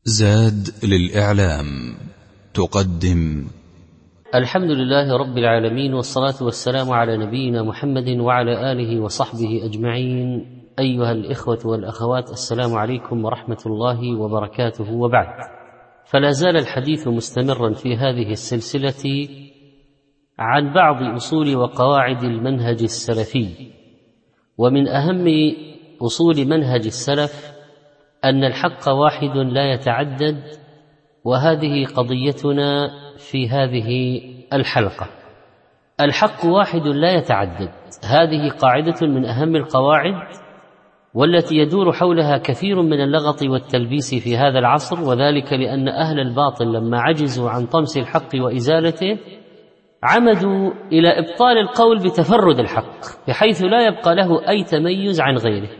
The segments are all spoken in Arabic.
زاد للإعلام تقدم الحمد لله رب العالمين، والصلاة والسلام على نبينا محمد وعلى آله وصحبه أجمعين. أيها الإخوة والأخوات، السلام عليكم ورحمة الله وبركاته. وبعد، فلا زال الحديث مستمرا في هذه السلسلة عن بعض أصول وقواعد المنهج السلفي. ومن أهم أصول منهج السلف أن الحق واحد لا يتعدد، وهذه قضيتنا في هذه الحلقة. الحق واحد لا يتعدد، هذه قاعدة من أهم القواعد، والتي يدور حولها كثير من اللغط والتلبيس في هذا العصر، وذلك لأن أهل الباطل لما عجزوا عن طمس الحق وإزالته عمدوا إلى إبطال القول بتفرد الحق، بحيث لا يبقى له أي تميز عن غيره.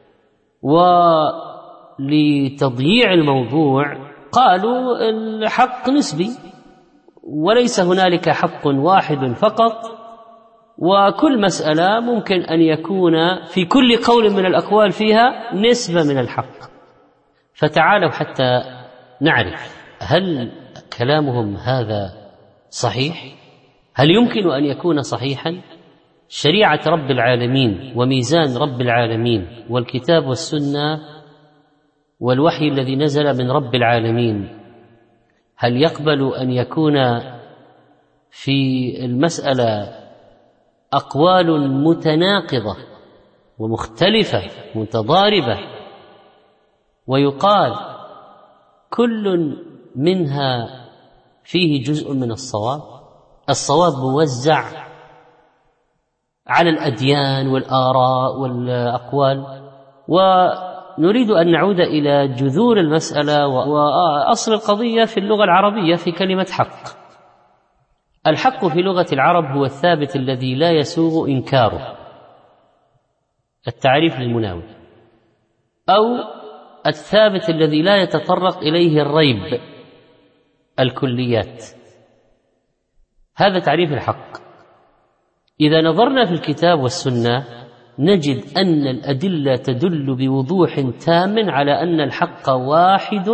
ولتضييع الموضوع قالوا الحق نسبي، وليس هنالك حق واحد فقط، وكل مسألة ممكن أن يكون في كل قول من الأقوال فيها نسبة من الحق. فتعالوا حتى نعرف هل كلامهم هذا صحيح؟ هل يمكن أن يكون صحيحا؟ شريعة رب العالمين وميزان رب العالمين والكتاب والسنة والوحي الذي نزل من رب العالمين، هل يقبل أن يكون في المسألة أقوال متناقضة ومختلفة متضاربة ويقال كل منها فيه جزء من الصواب؟ الصواب موزع على الأديان والآراء والأقوال. ونريد أن نعود إلى جذور المسألة وأصل القضية في اللغة العربية في كلمة حق. الحق في لغة العرب هو الثابت الذي لا يسوغ إنكاره، التعريف للمناوي، أو الثابت الذي لا يتطرق إليه الريب، الكليات. هذا تعريف الحق. إذا نظرنا في الكتاب والسنة نجد أن الأدلة تدل بوضوح تام على أن الحق واحد،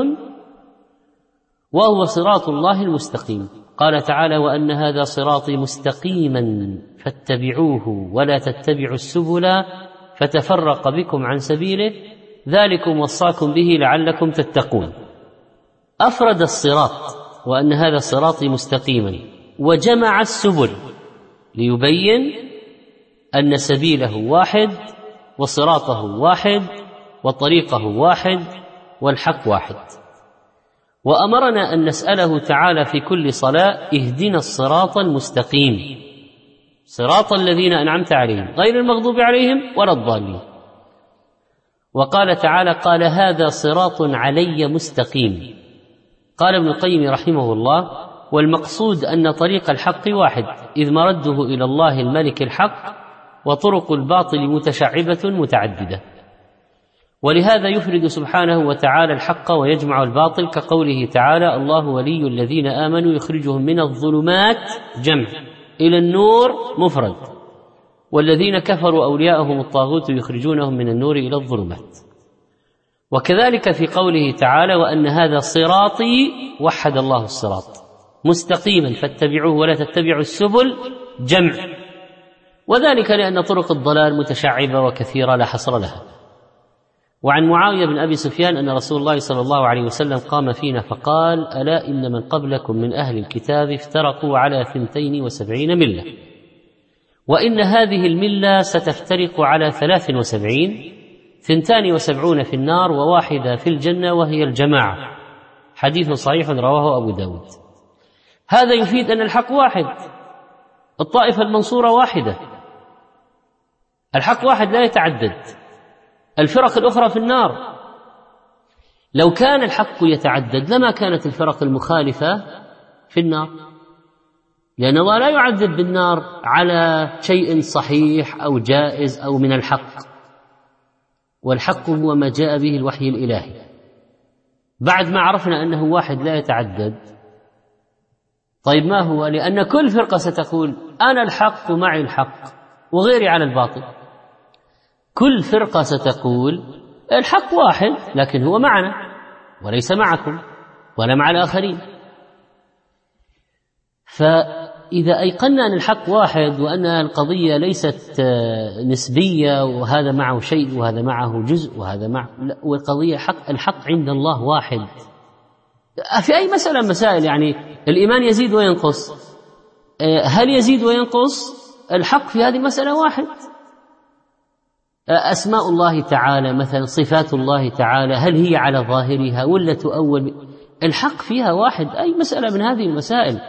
وهو صراط الله المستقيم. قال تعالى: وأن هذا صراطي مستقيما فاتبعوه ولا تتبعوا السبل فتفرق بكم عن سبيله ذلكم وصاكم به لعلكم تتقون. أفرد الصراط وأن هذا صراطي مستقيما، وجمع السبل ليبين أن سبيله واحد وصراطه واحد وطريقه واحد والحق واحد. وأمرنا أن نسأله تعالى في كل صلاة: اهدنا الصراط المستقيم، صراط الذين أنعمت عليهم غير المغضوب عليهم ولا الضالين. وقال تعالى: قال هذا صراط علي مستقيم. قال ابن القيم رحمه الله: والمقصود أن طريق الحق واحد، إذ مرده إلى الله الملك الحق، وطرق الباطل متشعبة متعددة. ولهذا يفرد سبحانه وتعالى الحق ويجمع الباطل، كقوله تعالى: الله ولي الذين آمنوا يخرجهم من الظلمات جمع إلى النور مفرد، والذين كفروا أولياءهم الطاغوت يخرجونهم من النور إلى الظلمات. وكذلك في قوله تعالى: وأن هذا صراطي، وحد الله الصراط، مستقيما فاتبعوه ولا تتبعوا السبل جمع، وذلك لأن طرق الضلال متشعبة وكثيرة لا حصر لها. وعن معاوية بن أبي سفيان أن رسول الله صلى الله عليه وسلم قام فينا فقال: ألا إن من قبلكم من أهل الكتاب افترقوا على 72 ملة، وإن هذه الملة ستفترق على 73، 72 في النار وواحدة في الجنة وهي الجماعة. حديث صحيح رواه أبو داود. هذا يفيد أن الحق واحد، الطائفة المنصورة واحدة، الحق واحد لا يتعدد، الفرق الأخرى في النار. لو كان الحق يتعدد لما كانت الفرق المخالفة في النار، لأن الله لا يعذب بالنار على شيء صحيح أو جائز أو من الحق، والحق هو ما جاء به الوحي الإلهي. بعد ما عرفنا أنه واحد لا يتعدد، طيب ما هو؟ لأن كل فرقة ستقول أنا الحق معي الحق وغيري على الباطل. كل فرقة ستقول الحق واحد لكن هو معنا، وليس معكم ولا مع الآخرين. فإذا أيقنا أن الحق واحد وأن القضية ليست نسبية وهذا معه شيء وهذا معه جزء وهذا معه، لا، والقضية الحق عند الله واحد في أي مسألة مسائل. يعني الإيمان يزيد وينقص، هل يزيد وينقص؟ الحق في هذه المسألة واحد. أسماء الله تعالى مثلا، صفات الله تعالى، هل هي على ظاهرها ولا تؤول؟ الحق فيها واحد. أي مسألة من هذه المسائل،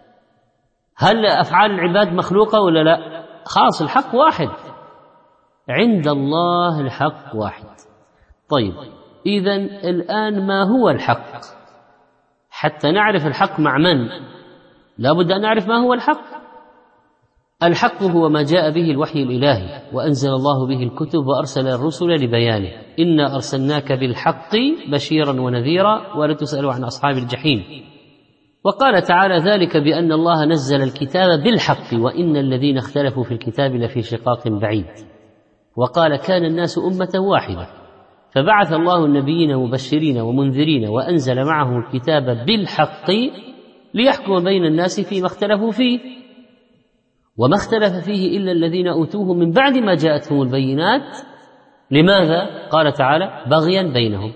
هل أفعال العباد مخلوقة ولا لا؟ خلاص الحق واحد عند الله، الحق واحد. طيب إذن الآن ما هو الحق؟ حتى نعرف الحق مع من لا بد أن نعرف ما هو الحق. الحق هو ما جاء به الوحي الإلهي وأنزل الله به الكتب وأرسل الرسل لبيانه. إنا أرسلناك بالحق بشيرا ونذيرا ولتسأل عن أصحاب الجحيم. وقال تعالى ذلك بأن الله نزل الكتاب بالحق وإن الذين اختلفوا في الكتاب لفي شقاق بعيد. وقال كان الناس أمة واحدة فبعث الله النبيين مبشرين ومنذرين وأنزل معهم الكتاب بالحق ليحكم بين الناس فيما اختلفوا فيه وما اختلف فيه إلا الذين أوتوه من بعد ما جاءتهم البينات. لماذا؟ قال تعالى بغيا بينهم.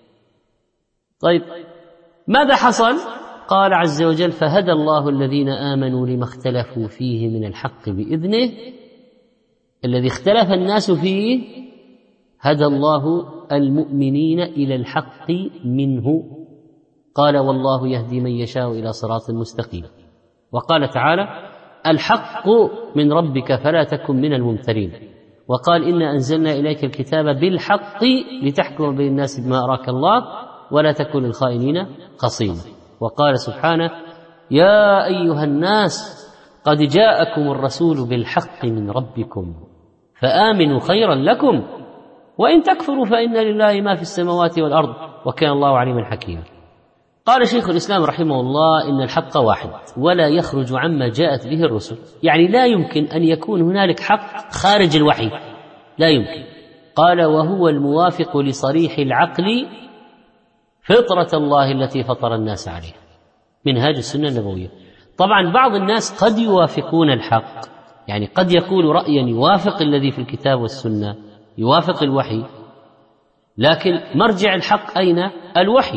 طيب ماذا حصل؟ قال عز وجل فهدى الله الذين آمنوا لما اختلفوا فيه من الحق بإذنه. الذي اختلف الناس فيه هدى الله المؤمنين إلى الحق منه. قال والله يهدي من يشاء إلى صراط مستقيم. وقال تعالى الحق من ربك فلا تكن من الممترين. وقال إنا أنزلنا إليك الكتاب بالحق لتحكم بين الناس بما أراك الله ولا تكن للخائنين خصيما. وقال سبحانه يا أيها الناس قد جاءكم الرسول بالحق من ربكم فآمنوا خيرا لكم وإن تكفروا فإن لله ما في السماوات والأرض وكان الله عليما حكيما. قال شيخ الإسلام رحمه الله إن الحق واحد ولا يخرج عما جاءت به الرسل. يعني لا يمكن أن يكون هنالك حق خارج الوحي، لا يمكن. قال وهو الموافق لصريح العقل فطرة الله التي فطر الناس عليها، منهاج السنة النبوية. طبعا بعض الناس قد يوافقون الحق، يعني قد يقول رأيا يوافق الذي في الكتاب والسنة، يوافق الوحي، لكن مرجع الحق أين؟ الوحي.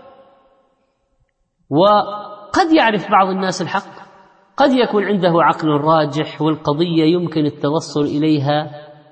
وقد يعرف بعض الناس الحق، قد يكون عنده عقل راجح والقضية يمكن التوصل إليها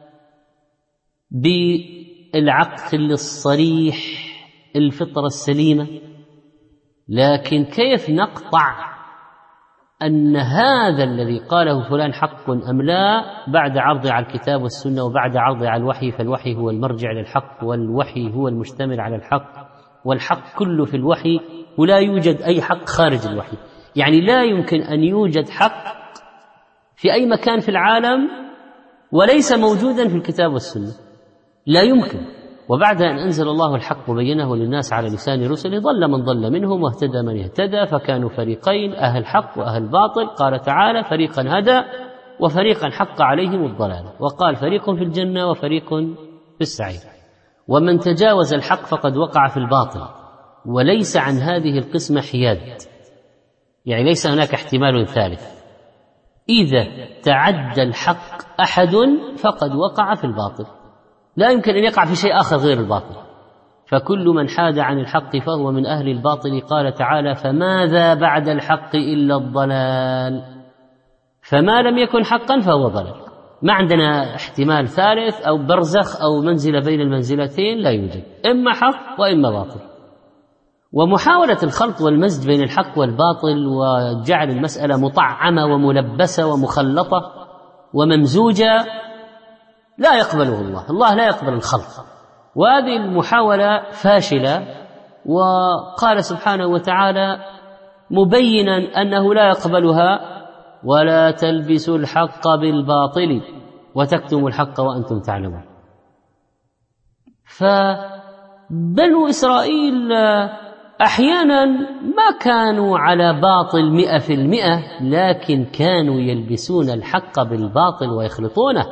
بالعقل الصريح الفطرة السليمة، لكن كيف نقطع أن هذا الذي قاله فلان حق أم لا بعد عرضه على الكتاب والسنة وبعد عرضه على الوحي؟ فالوحي هو المرجع للحق والوحي هو المشتمل على الحق والحق كله في الوحي ولا يوجد أي حق خارج الوحي. يعني لا يمكن أن يوجد حق في أي مكان في العالم وليس موجودا في الكتاب والسنة، لا يمكن. وبعد أن أنزل الله الحق وبينه للناس على لسان رسله ضل من ضل منهم واهتدى من اهتدى فكانوا فريقين أهل حق وأهل باطل. قال تعالى فريقا هدى وفريقا حق عليهم الضلالة، وقال فريق في الجنة وفريق في السعير. ومن تجاوز الحق فقد وقع في الباطل، وليس عن هذه القسمة حياد، يعني ليس هناك احتمال ثالث. إذا تعدى الحق أحد فقد وقع في الباطل، لا يمكن أن يقع في شيء آخر غير الباطل. فكل من حاد عن الحق فهو من أهل الباطل. قال تعالى فماذا بعد الحق إلا الضلال. فما لم يكن حقا فهو ضلال. ما عندنا احتمال ثالث أو برزخ أو منزلة بين المنزلتين، لا يوجد، إما حق وإما باطل. ومحاولة الخلط والمزج بين الحق والباطل وجعل المسألة مطعمة وملبسة ومخلطة وممزوجة لا يقبله الله. الله لا يقبل الخلط، وهذه المحاولة فاشلة. وقال سبحانه وتعالى مبينا أنه لا يقبلها ولا تلبسوا الحق بالباطل وتكتموا الحق وأنتم تعلمون. فبنو إسرائيل أحيانا ما كانوا على باطل 100%، لكن كانوا يلبسون الحق بالباطل ويخلطونه.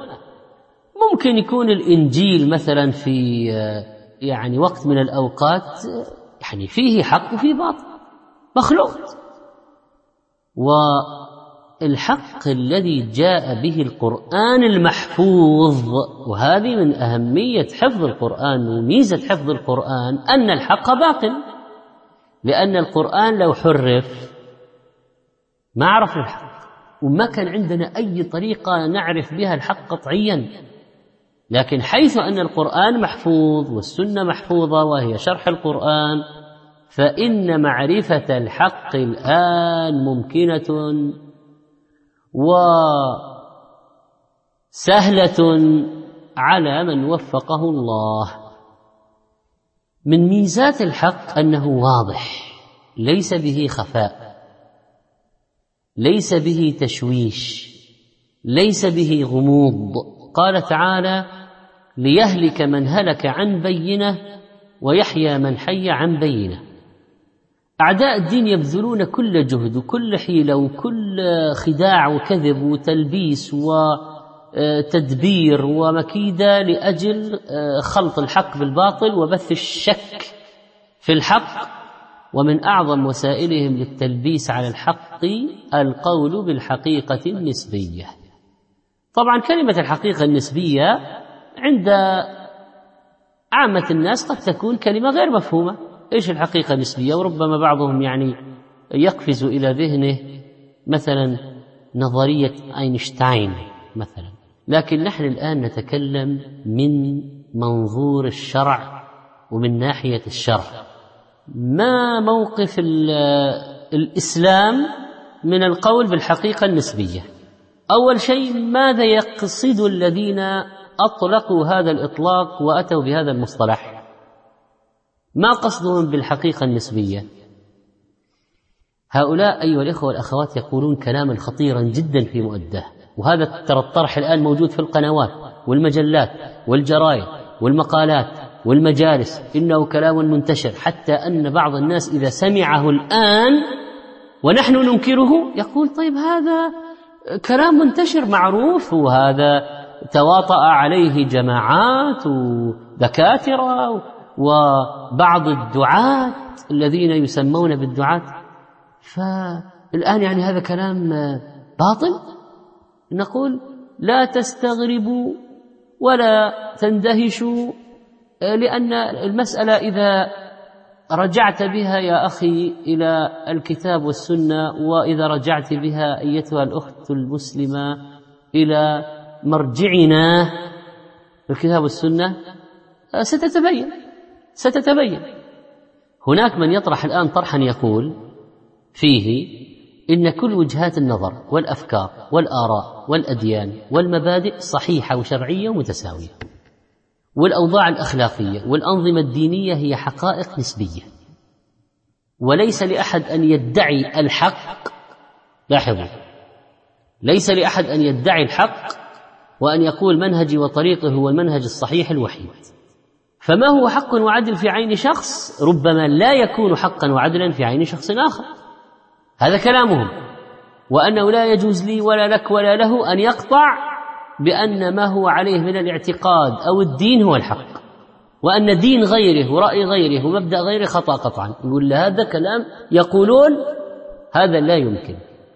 ممكن يكون الإنجيل مثلا في يعني وقت من الأوقات يعني فيه حق وفيه باطل مخلوط. والحق الذي جاء به القرآن المحفوظ، وهذه من أهمية حفظ القرآن وميزة حفظ القرآن أن الحق باق، لأن القرآن لو حرف ما عرف الحق، وما كان عندنا أي طريقة نعرف بها الحق قطعيا. لكن حيث أن القرآن محفوظ والسنة محفوظة وهي شرح القرآن، فإن معرفة الحق الآن ممكنة وسهلة على من وفقه الله. من ميزات الحق أنه واضح، ليس به خفاء، ليس به تشويش، ليس به غموض. قال تعالى: ليهلك من هلك عن بينة ويحيى من حي عن بينة. أعداء الدين يبذلون كل جهد وكل حيلة وكل خداع وكذب وتلبيس وتدبير ومكيدة لأجل خلط الحق بالباطل وبث الشك في الحق. ومن أعظم وسائلهم للتلبيس على الحق القول بالحقيقة النسبية. طبعا كلمة الحقيقة النسبية عند عامة الناس قد تكون كلمة غير مفهومة. إيش الحقيقة النسبية؟ وربما بعضهم يعني يقفز إلى ذهنه مثلا نظرية أينشتاين مثلا. لكن نحن الآن نتكلم من منظور الشرع ومن ناحية الشرع. ما موقف الإسلام من القول بالحقيقة النسبية؟ أول شيء، ماذا يقصد الذين أطلقوا هذا الإطلاق وأتوا بهذا المصطلح؟ ما قصدهم بالحقيقة النسبية؟ هؤلاء أيها الإخوة والأخوات يقولون كلاما خطيرا جدا في مؤداه، وهذا ترى الطرح الآن موجود في القنوات والمجلات والجرائد والمقالات والمجالس، إنه كلام منتشر، حتى أن بعض الناس إذا سمعه الآن ونحن ننكره يقول: طيب هذا كلام منتشر معروف، وهذا تواطأ عليه جماعات ودكاترة وبعض الدعاة الذين يسمون بالدعاة، فالآن يعني هذا كلام باطل. نقول: لا تستغربوا ولا تندهشوا، لأن المسألة إذا رجعت بها يا أخي إلى الكتاب والسنة، وإذا رجعت بها أيتها الأخت المسلمة إلى مرجعنا الكتاب والسنة، ستتبين. هناك من يطرح الآن طرحا يقول فيه إن كل وجهات النظر والأفكار والآراء والأديان والمبادئ صحيحة وشرعية ومتساوية، والأوضاع الأخلاقية والأنظمة الدينية هي حقائق نسبية، وليس لأحد أن يدعي الحق. لاحظوا، ليس لأحد أن يدعي الحق وأن يقول منهجي وطريقه هو المنهج الصحيح الوحيد. فما هو حق وعدل في عين شخص ربما لا يكون حقا وعدلا في عين شخص آخر. هذا كلامهم، وأنه لا يجوز لي ولا لك ولا له أن يقطع بأن ما هو عليه من الاعتقاد أو الدين هو الحق، وأن دين غيره ورأي غيره ومبدأ غيره خطأ قطعا. يقول له هذا كلام يقولون هذا لا يمكن،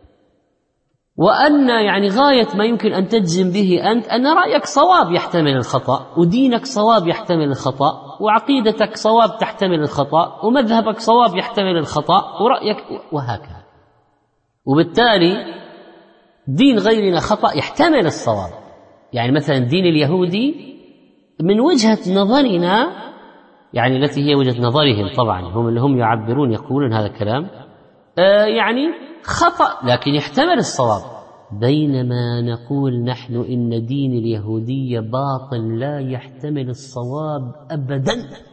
وأن يعني غاية ما يمكن أن تجزم به أنت أن رأيك صواب يحتمل الخطأ، ودينك صواب يحتمل الخطأ، وعقيدتك صواب تحتمل الخطأ، ومذهبك صواب يحتمل الخطأ، ورأيك وهكذا. وبالتالي دين غيرنا خطأ يحتمل الصواب. يعني مثلا دين اليهودي من وجهة نظرنا، يعني التي هي وجهة نظرهم طبعا، هم اللي هم يعبرون يقولون هذا الكلام، يعني خطأ لكن يحتمل الصواب. بينما نقول نحن إن دين اليهودية باطل لا يحتمل الصواب أبدا،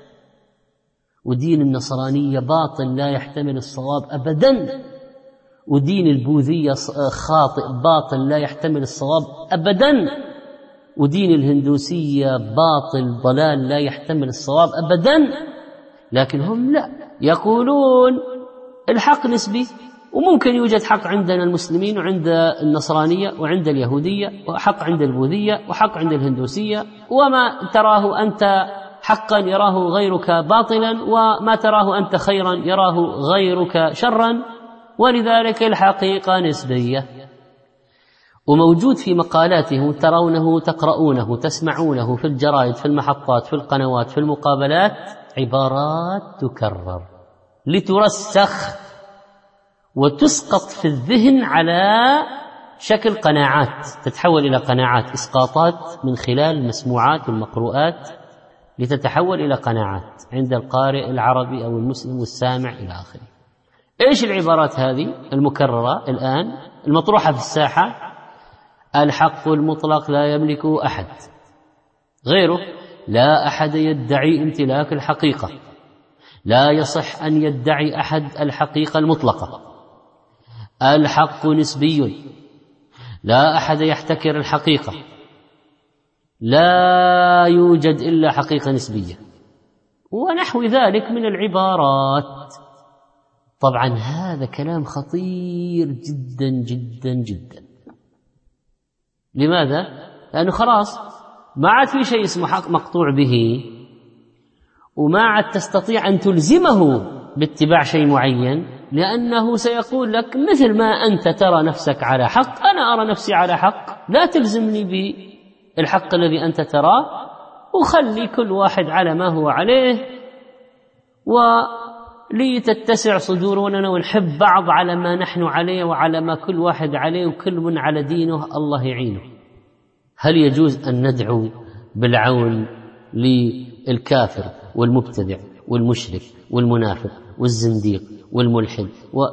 ودين النصرانية باطل لا يحتمل الصواب أبدا، ودين البوذية خاطئ باطل لا يحتمل الصواب أبدا، ودين الهندوسية باطل ضلال لا يحتمل الصواب أبدا. لكن هم لا، يقولون الحق نسبي، وممكن يوجد حق عندنا المسلمين وعند النصرانية وعند اليهودية، وحق عند البوذية وحق عند الهندوسية، وما تراه أنت حقا يراه غيرك باطلا، وما تراه أنت خيرا يراه غيرك شرا، ولذلك الحقيقة نسبية. وموجود في مقالاته، ترونه تقرؤونه تسمعونه في الجرائد في المحطات في القنوات في المقابلات، عبارات تكرر لترسخ وتسقط في الذهن على شكل قناعات، تتحول إلى قناعات، إسقاطات من خلال المسموعات والمقروءات لتتحول إلى قناعات عند القارئ العربي أو المسلم والسامع إلى آخره. إيش العبارات هذه المكررة الآن المطروحة في الساحة؟ الحق المطلق لا يملكه أحد غيره، لا أحد يدعي امتلاك الحقيقة، لا يصح أن يدعي أحد الحقيقة المطلقة، الحق نسبي، لا أحد يحتكر الحقيقة، لا يوجد إلا حقيقة نسبية، ونحو ذلك من العبارات. طبعا هذا كلام خطير جدا جدا جدا. لماذا؟ لأنه خلاص ما عاد في شيء اسمه حق مقطوع به، وما عاد تستطيع أن تلزمه باتباع شيء معين، لأنه سيقول لك مثل ما أنت ترى نفسك على حق أنا أرى نفسي على حق، لا تلزمني بالحق الذي أنت تراه، وخلي كل واحد على ما هو عليه، ولتتسع صدورنا ونحب بعض على ما نحن عليه وعلى ما كل واحد عليه، وكل من على دينه الله يعينه. هل يجوز أن ندعو بالعون للكافر والمبتدع والمشرك والمنافق والزنديق والملحد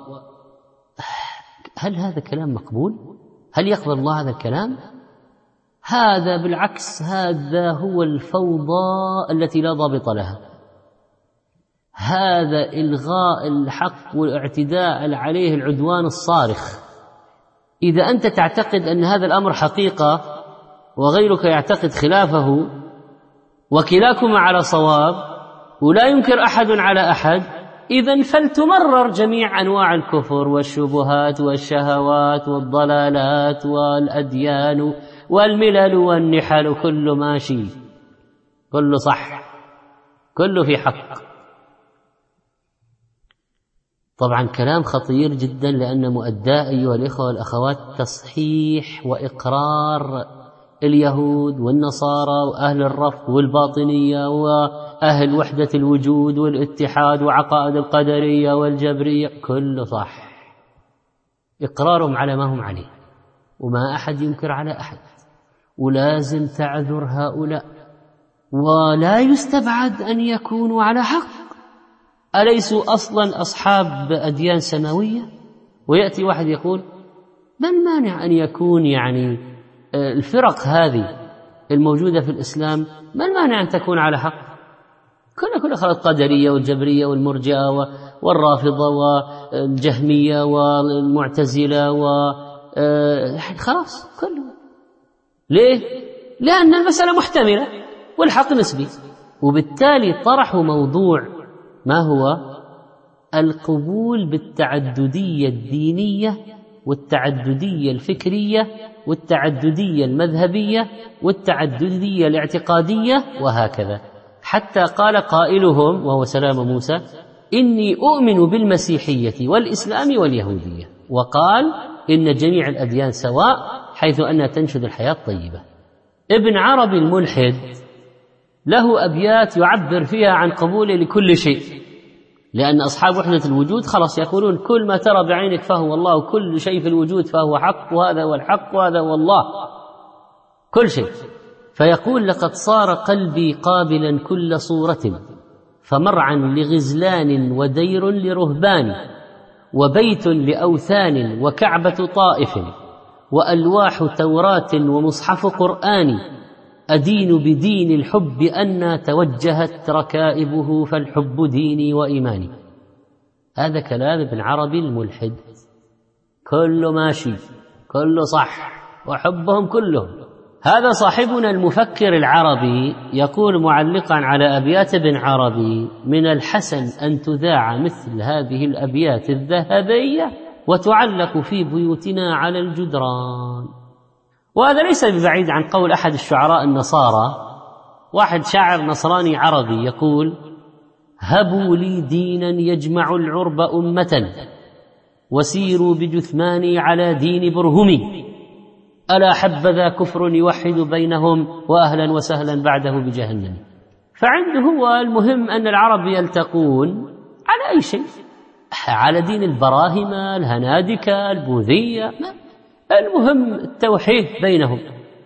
هل هذا كلام مقبول؟ هل يقبل الله هذا الكلام؟ هذا بالعكس، هذا هو الفوضى التي لا ضابط لها، هذا إلغاء الحق والاعتداء عليه العدوان الصارخ. إذا أنت تعتقد أن هذا الأمر حقيقة وغيرك يعتقد خلافه وكلاكما على صواب ولا ينكر أحد على أحد، إذن فلتمرر جميع أنواع الكفر والشبهات والشهوات والضلالات والأديان والملل والنحل، كله ماشي، كله صح، كله في حق. طبعا كلام خطير جدا، لأن مؤداه أيها الإخوة والأخوات تصحيح وإقرار اليهود والنصارى وأهل الرفض والباطنية وأهل وحدة الوجود والاتحاد وعقائد القدرية والجبرية، كله صح، إقرارهم على ما هم عليه، وما أحد ينكر على أحد، ولازم تعذر هؤلاء، ولا يستبعد أن يكونوا على حق. أليسوا أصلا أصحاب أديان سماوية؟ ويأتي واحد يقول ما المانع أن يكون يعني الفرق هذه الموجودة في الإسلام ما المانع أن تكون على حق؟ كلها خلط قدرية والجبرية والمرجئة والرافضة والجهمية والمعتزلة خلاص كله. ليه؟ لأن المسألة محتملة والحق نسبي، وبالتالي طرحوا موضوع ما هو القبول بالتعددية الدينية والتعددية الفكرية والتعددية المذهبية والتعددية الاعتقادية وهكذا، حتى قال قائلهم وهو سلام موسى إني أؤمن بالمسيحية والإسلام واليهودية، وقال إن جميع الأديان سواء حيث أنها تنشد الحياة الطيبة. ابن عربي الملحد له أبيات يعبر فيها عن قبوله لكل شيء، لأن أصحاب وحدة الوجود خلاص يقولون كل ما ترى بعينك فهو الله، وكل شيء في الوجود فهو حق، وهذا هو الحق وهذا هو الله كل شيء. فيقول لقد صار قلبي قابلا كل صورة، فمرعا لغزلان ودير لرهبان، وبيت لأوثان وكعبة طائف، وألواح توراة ومصحف قرآن، أدين بدين الحب أن توجهت ركائبه، فالحب ديني وإيماني. هذا كلام ابن عربي الملحد، كله ماشي، كله صح، وحبهم كلهم. هذا صاحبنا المفكر العربي يقول معلقا على أبيات ابن عربي من الحسن أن تذاع مثل هذه الأبيات الذهبية وتعلق في بيوتنا على الجدران. وهذا ليس ببعيد عن قول أحد الشعراء النصارى واحد شاعر نصراني عربي يقول: هبوا لي دينا يجمع العرب أمة، وسيروا بجثماني على دين برهمي، ألا حبذا كفر يوحد بينهم، وأهلا وسهلا بعده بجهنم. فعنده هو المهم أن العرب يلتقون على أي شيء، على دين البراهمة، الهنادكة، البوذية، المهم التوحيد بينهم،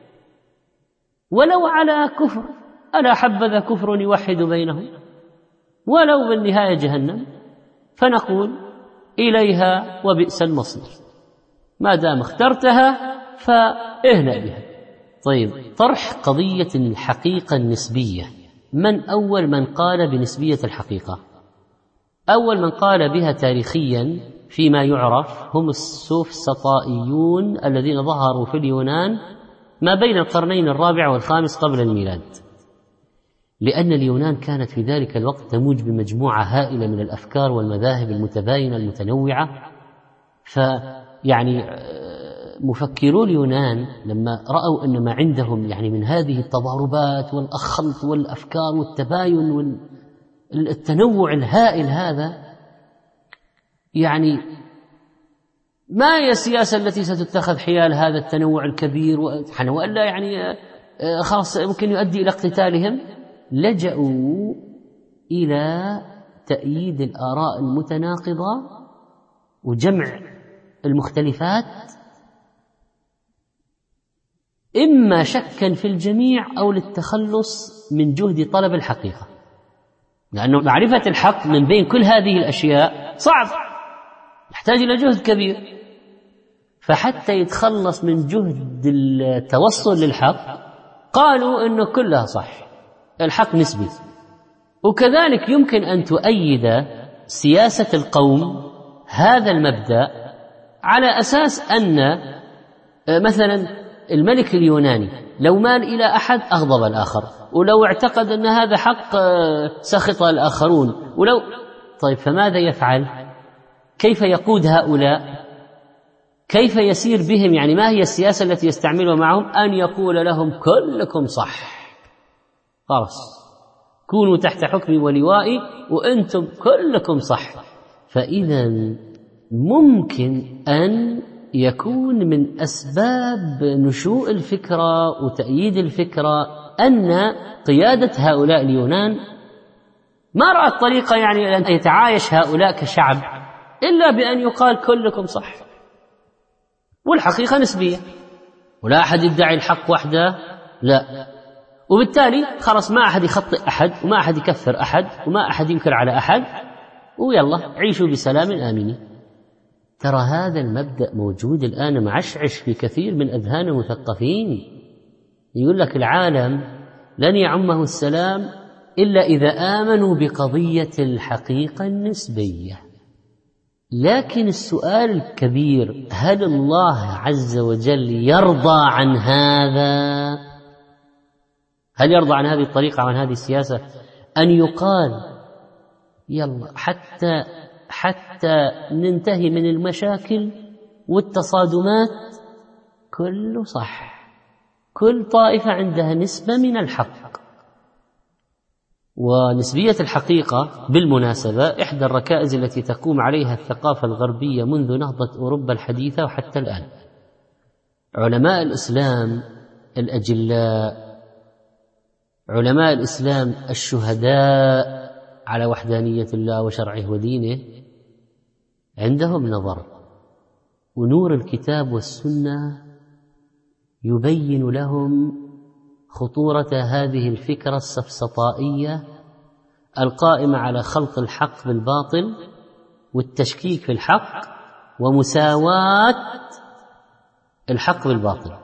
ولو على كفر، ألا حبذا كفر يوحد بينهم، ولو بالنهاية جهنم. فنقول: إليها وبئس المصير، ما دام اخترتها فاهنأ بها. طيب، طرح قضية الحقيقة النسبية. من أول من قال بنسبية الحقيقة؟ أول من قال بها تاريخيا فيما يعرف هم السوفسطائيون الذين ظهروا في اليونان ما بين القرنين الرابع والخامس قبل الميلاد، لأن اليونان كانت في ذلك الوقت تموج بمجموعة هائلة من الأفكار والمذاهب المتباينة المتنوعة. فيعني مفكرو اليونان لما رأوا أن ما عندهم يعني من هذه التضاربات والخلط والأفكار والتباين والتنوع الهائل هذا، يعني ما هي السياسة التي ستتخذ حيال هذا التنوع الكبير، وإلا يعني خلاص ممكن يؤدي إلى اقتتالهم. لجأوا إلى تأييد الآراء المتناقضة وجمع المختلفات، إما شكا في الجميع أو للتخلص من جهد طلب الحقيقة، لأنه معرفة الحق من بين كل هذه الأشياء صعب، يحتاج إلى جهد كبير. فحتى يتخلص من جهد التوصل للحق قالوا إنه كلها صح، الحق نسبي. وكذلك يمكن أن تؤيد سياسة القوم هذا المبدأ على أساس أن مثلا الملك اليوناني لو مال إلى أحد أغضب الآخر، ولو اعتقد أن هذا حق سخط الآخرون، طيب فماذا يفعل؟ كيف يقود هؤلاء؟ كيف يسير بهم؟ يعني ما هي السياسة التي يستعملها معهم؟ أن يقول لهم كلكم صح، خلاص كونوا تحت حكمي ولوائي وأنتم كلكم صح. فإذا ممكن أن يكون من أسباب نشوء الفكرة وتأييد الفكرة أن قيادة هؤلاء اليونان ما رأت طريقة يعني أن يتعايش هؤلاء كشعب إلا بأن يقال كلكم صح، والحقيقة نسبية، ولا أحد يدعي الحق وحده، لا. وبالتالي خلاص ما أحد يخطئ أحد، وما أحد يكفر أحد، وما أحد ينكر على أحد، ويلا عيشوا بسلام آمنين. ترى هذا المبدأ موجود الآن معشعش في كثير من أذهان المثقفين. يقول لك العالم لن يعمه السلام إلا إذا آمنوا بقضية الحقيقة النسبية. لكن السؤال الكبير: هل الله عز وجل يرضى عن هذا؟ هل يرضى عن هذه الطريقة، عن هذه السياسة، أن يقال يلا حتى ننتهي من المشاكل والتصادمات كله صح، كل طائفة عندها نسبة من الحق؟ ونسبية الحقيقة بالمناسبة إحدى الركائز التي تقوم عليها الثقافة الغربية منذ نهضة أوروبا الحديثة وحتى الآن. علماء الإسلام الأجلاء، علماء الإسلام الشهداء على وحدانية الله وشرعه ودينه، عندهم نظر، ونور الكتاب والسنة يبين لهم خطورة هذه الفكرة السفسطائية القائمة على خلط الحق بالباطل والتشكيك في الحق ومساواة الحق بالباطل.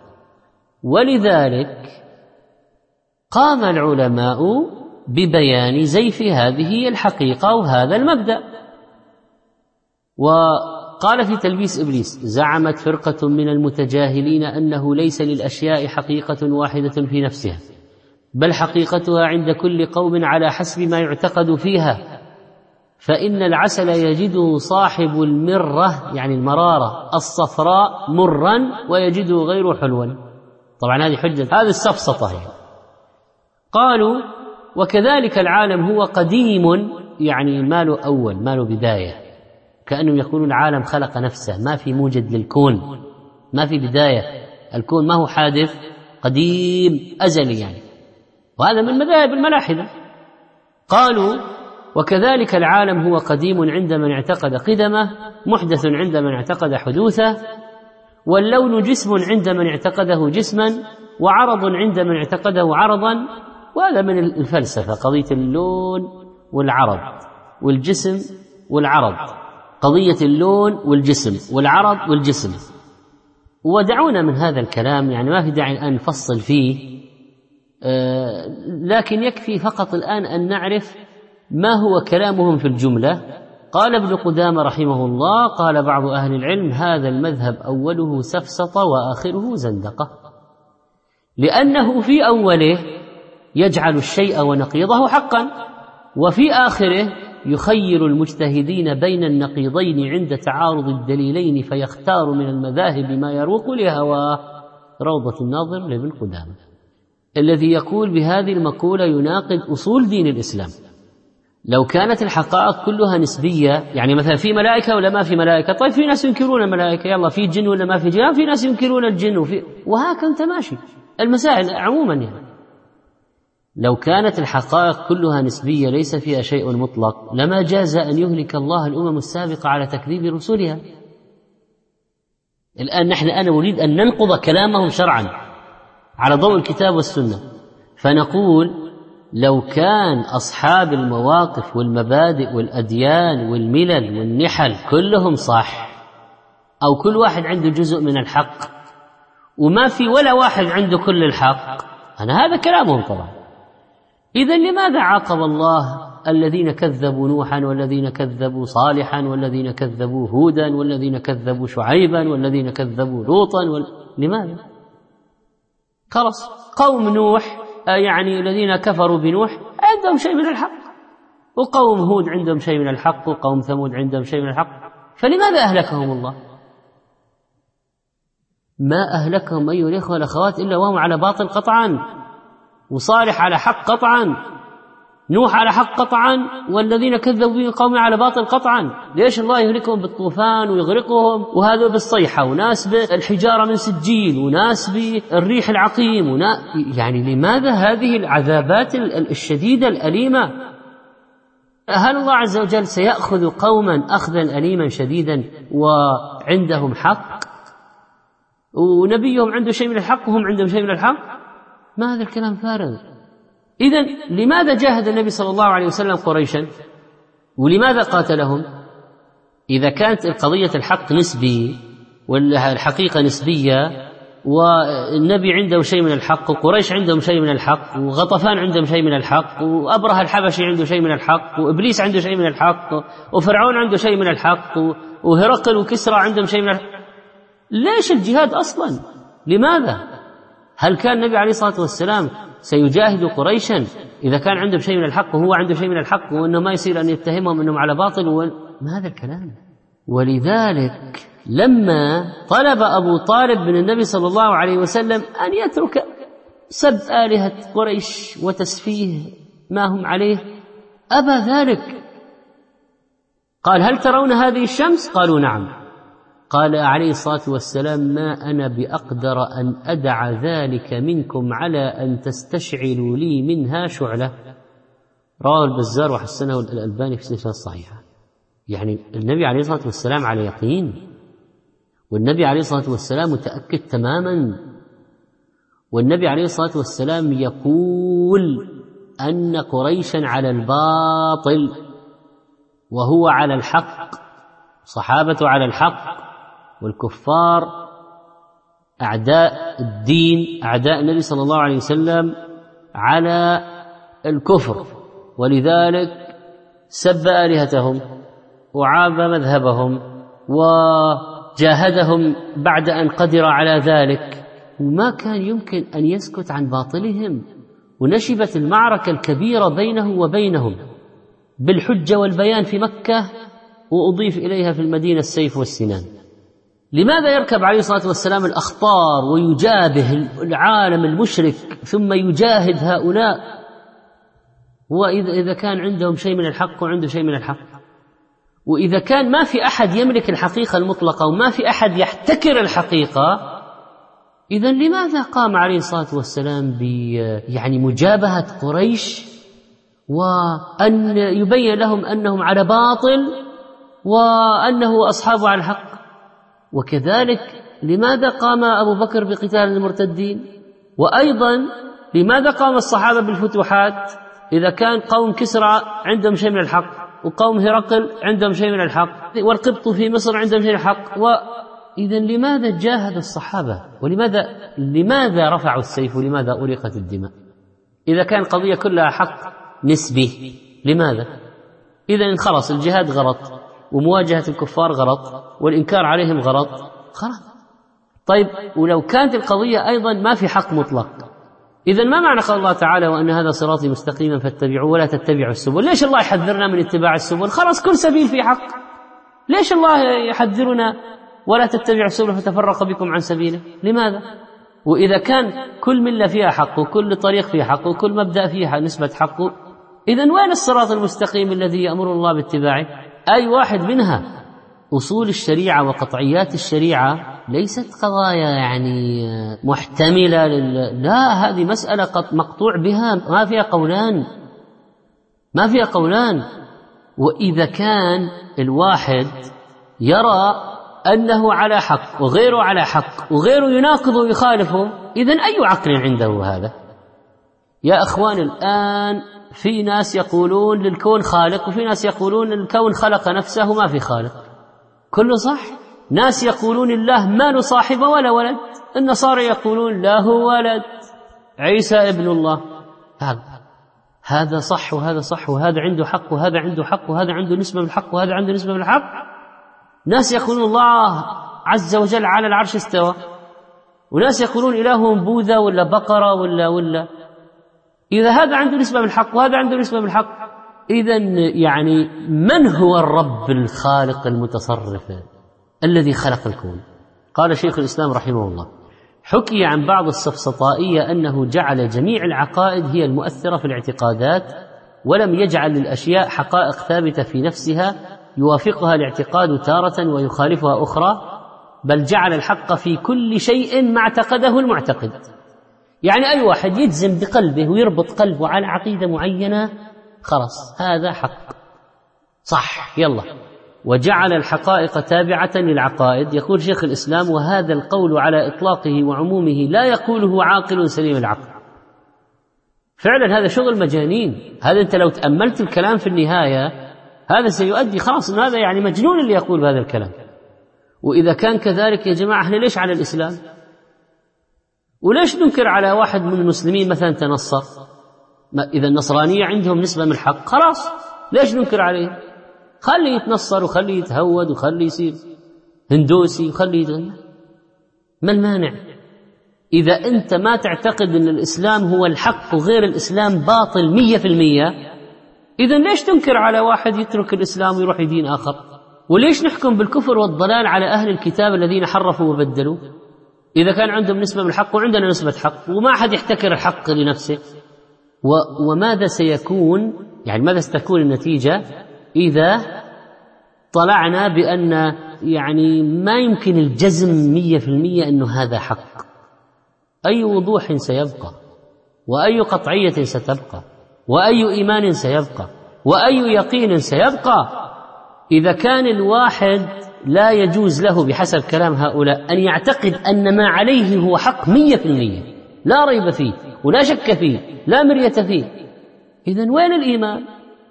ولذلك قام العلماء ببيان زيف هذه الحقيقة وهذا المبدأ. وقال في تلبيس إبليس: زعمت فرقة من المتجاهلين أنه ليس للأشياء حقيقة واحدة في نفسها، بل حقيقتها عند كل قوم على حسب ما يعتقد فيها، فإن العسل يجده صاحب المرة يعني المرارة الصفراء مرا ويجده غير حلوا. طبعا هذه حجة هذه السفسطة يعني. قالوا وكذلك العالم هو قديم، يعني ما له أول ما له بداية، كأنهم يقولون العالم خلق نفسه، ما في موجد للكون، ما في بداية، الكون ما هو حادث، قديم أزلي يعني، وهذا من مذاهب الملاحدة. قالوا وكذلك العالم هو قديم عند من اعتقد قدمه، محدث عند من اعتقد حدوثه، واللون جسم عند من اعتقده جسما، وعرض عند من اعتقده عرضا. وهذا من الفلسفة، قضية اللون والعرض والجسم والعرض، قضية اللون والجسم والعرض والجسم. ودعونا من هذا الكلام، يعني ما في داعي الآن نفصل فيه، لكن يكفي فقط الآن أن نعرف ما هو كلامهم في الجملة. قال ابن قدامة رحمه الله: قال بعض أهل العلم: هذا المذهب أوله سفسطة وآخره زندقة، لأنه في أوله يجعل الشيء ونقيضه حقا، وفي آخره يخير المجتهدين بين النقيضين عند تعارض الدليلين فيختار من المذاهب ما يروق لهواه. روضة الناظر لابن قدامة، الذي يقول بهذه المقولة يناقض أصول دين الإسلام. لو كانت الحقائق كلها نسبية، يعني مثلا في ملائكة ولا ما في ملائكة، طيب في ناس ينكرون الملائكة، يلا في جن ولا ما في جن، في ناس ينكرون الجن، وهكذا تماشي المسائل عموما يعني. لو كانت الحقائق كلها نسبية ليس فيها شيء مطلق، لما جاز أن يهلك الله الأمم السابقة على تكذيب رسلها. الآن أنا نريد أن ننقض كلامهم شرعا على ضوء الكتاب والسنة، فنقول لو كان أصحاب المواقف والمبادئ والأديان والملل والنحل كلهم صح، أو كل واحد عنده جزء من الحق وما في ولا واحد عنده كل الحق، هذا كلامهم طبعا. إذن لماذا عاقب الله الذين كذبوا نوحا والذين كذبوا صالحا والذين كذبوا هودا والذين كذبوا شعيبا والذين كذبوا لوطا لماذا؟ خلاص قوم نوح يعني الذين كفروا بنوح عندهم شيء من الحق، وقوم هود عندهم شيء من الحق، وقوم ثمود عندهم شيء من الحق، فلماذا أهلكهم الله؟ ما أهلكهم أيها الإخوة والأخوات إلا وهم على باطل قطعا، وصالح على حق قطعا، نوح على حق قطعا، والذين كذبوا به قوم على باطل قطعا. ليش الله يهلكهم بالطوفان ويغرقهم، وهذا بالصيحة، وناس بالحجارة من سجيل، وناس بالريح العقيم، يعني لماذا هذه العذابات الشديدة الأليمة؟ هل الله عز وجل سيأخذ قوما أخذا أليما شديدا وعندهم حق، ونبيهم عنده شيء من الحق وهم عندهم شيء من الحق؟ ما هذا الكلام فارغ. إذن لماذا جاهد النبي صلى الله عليه وسلم قريشا، ولماذا قاتلهم؟ إذا كانت القضية الحق نسبي والحقيقة نسبية، والنبي عنده شيء من الحق، وقريش عندهم شيء من الحق، وغطفان عندهم شيء من الحق، وأبرهة الحبشي عنده شيء من الحق، وإبليس عنده شيء من الحق، وفرعون عنده شيء من الحق، وهرقل وكسرى عندهم شيء من الحق، ليش الجهاد أصلا؟ لماذا؟ هل كان النبي عليه الصلاة والسلام سيجاهد قريشا إذا كان عندهم شيء من الحق وهو عنده شيء من الحق، وأنه ما يصير أن يتهمهم أنهم على باطل ما هذا الكلام. ولذلك لما طلب أبو طالب من النبي صلى الله عليه وسلم أن يترك سب آلهة قريش وتسفيه ما هم عليه، أبى ذلك. قال: هل ترون هذه الشمس؟ قالوا: نعم. قال عليه الصلاة والسلام: ما أنا بأقدر أن أدع ذلك منكم على أن تستشعلوا لي منها شعلة. رواه البزار وحسنه الألباني في السلسلة الصحيحة. يعني النبي عليه الصلاة والسلام على يقين، والنبي عليه الصلاة والسلام متأكد تماما، والنبي عليه الصلاة والسلام يقول أن قريشا على الباطل وهو على الحق، صحابته على الحق، والكفار أعداء الدين أعداء النبي صلى الله عليه وسلم على الكفر، ولذلك سب آلهتهم وعاب مذهبهم وجاهدهم بعد أن قدر على ذلك، وما كان يمكن أن يسكت عن باطلهم، ونشبت المعركة الكبيرة بينه وبينهم بالحجة والبيان في مكة، وأضيف إليها في المدينة السيف والسنان. لماذا يركب عليه الصلاة والسلام الأخطار ويجابه العالم المشرك ثم يجاهد هؤلاء؟ هو إذا كان عندهم شيء من الحق وعنده شيء من الحق، وإذا كان ما في أحد يملك الحقيقة المطلقة وما في أحد يحتكر الحقيقة، إذن لماذا قام عليه الصلاة والسلام مجابهة قريش وأن يبين لهم أنهم على باطل وأنه أصحابه على الحق؟ وكذلك لماذا قام أبو بكر بقتال المرتدين؟ وأيضا لماذا قام الصحابة بالفتوحات إذا كان قوم كسرى عندهم شيء من الحق وقوم هرقل عندهم شيء من الحق والقبط في مصر عندهم شيء من الحق؟ إذن لماذا جاهد الصحابة؟ لماذا رفعوا السيف ولماذا أريقت الدماء؟ إذا كان قضية كلها حق نسبي، لماذا؟ إذن خلص الجهاد غلط ومواجهة الكفار غلط والإنكار عليهم غلط، خلاص. طيب ولو كانت القضية أيضا ما في حق مطلق، إذن ما معنى قول الله تعالى وأن هذا صراطي مستقيما فاتبعوه ولا تتبعوا السبل؟ ليش الله يحذرنا من اتباع السبل؟ خلاص كل سبيل في حق، ليش الله يحذرنا ولا تتبعوا السبل فتفرق بكم عن سبيله؟ لماذا؟ وإذا كان كل ملة فيها حق وكل طريق فيه حق وكل مبدأ فيه نسبة حق، إذن وين الصراط المستقيم الذي يأمر الله باتباعه؟ أي واحد منها أصول الشريعة وقطعيات الشريعة ليست قضايا محتملة لا، هذه مسألة مقطوع بها، ما فيها قولان. وإذا كان الواحد يرى أنه على حق وغيره على حق وغيره يناقض ويخالفه، إذن أي عقل عنده هذا؟ يا أخوان الآن في ناس يقولون للكون خالق وفي ناس يقولون الكون خلق نفسه وما في خالق، كله صح. ناس يقولون الله ما له صاحب ولا ولد، النصارى يقولون له ولد عيسى ابن الله، هذا صح وهذا صح وهذا عنده حق وهذا عنده حق وهذا عنده نسبة من الحق وهذا عنده نسبة من الحق. ناس يقولون الله عز وجل على العرش استوى، وناس يقولون إلههم بوذا ولا بقرة ولا إذا هذا عنده نسبة من الحق وهذا عنده نسبة من الحق، إذن من هو الرب الخالق المتصرف الذي خلق الكون؟ قال شيخ الإسلام رحمه الله: حكي عن بعض السفسطائية أنه جعل جميع العقائد هي المؤثرة في الاعتقادات، ولم يجعل للأشياء حقائق ثابتة في نفسها يوافقها الاعتقاد تارة ويخالفها أخرى، بل جعل الحق في كل شيء ما اعتقده المعتقد. أي واحد يجزم بقلبه ويربط قلبه على عقيدة معينة، خلاص هذا حق صح يلا، وجعل الحقائق تابعة للعقائد. يقول شيخ الإسلام: وهذا القول على إطلاقه وعمومه لا يقوله عاقل سليم العقل. فعلا هذا شغل مجانين، هذا أنت لو تأملت الكلام في النهاية هذا سيؤدي خلاص إن هذا مجنون اللي يقول بهذا الكلام. وإذا كان كذلك يا جماعة احنا ليش على الإسلام؟ وليش ننكر على واحد من المسلمين مثلا تنصر؟ إذا النصرانية عندهم نسبة من الحق خلاص ليش ننكر عليه؟ خليه يتنصر وخليه يتهود وخليه يصير هندوسي وخليه ما المانع؟ إذا أنت ما تعتقد أن الإسلام هو الحق وغير الإسلام باطل 100%، إذن ليش تنكر على واحد يترك الإسلام ويروح يدين آخر؟ وليش نحكم بالكفر والضلال على أهل الكتاب الذين حرفوا وبدلوا إذا كان عندهم نسبة من الحق وعندنا نسبة حق وما أحد يحتكر الحق لنفسه؟ وماذا سيكون ماذا ستكون النتيجة إذا طلعنا بأن ما يمكن الجزم 100% أنه هذا حق؟ أي وضوح سيبقى، وأي قطعية ستبقى، وأي إيمان سيبقى، وأي يقين سيبقى إذا كان الواحد لا يجوز له بحسب كلام هؤلاء أن يعتقد أن ما عليه هو حق 100% لا ريب فيه ولا شك فيه لا مرية فيه؟ إذن وين الإيمان؟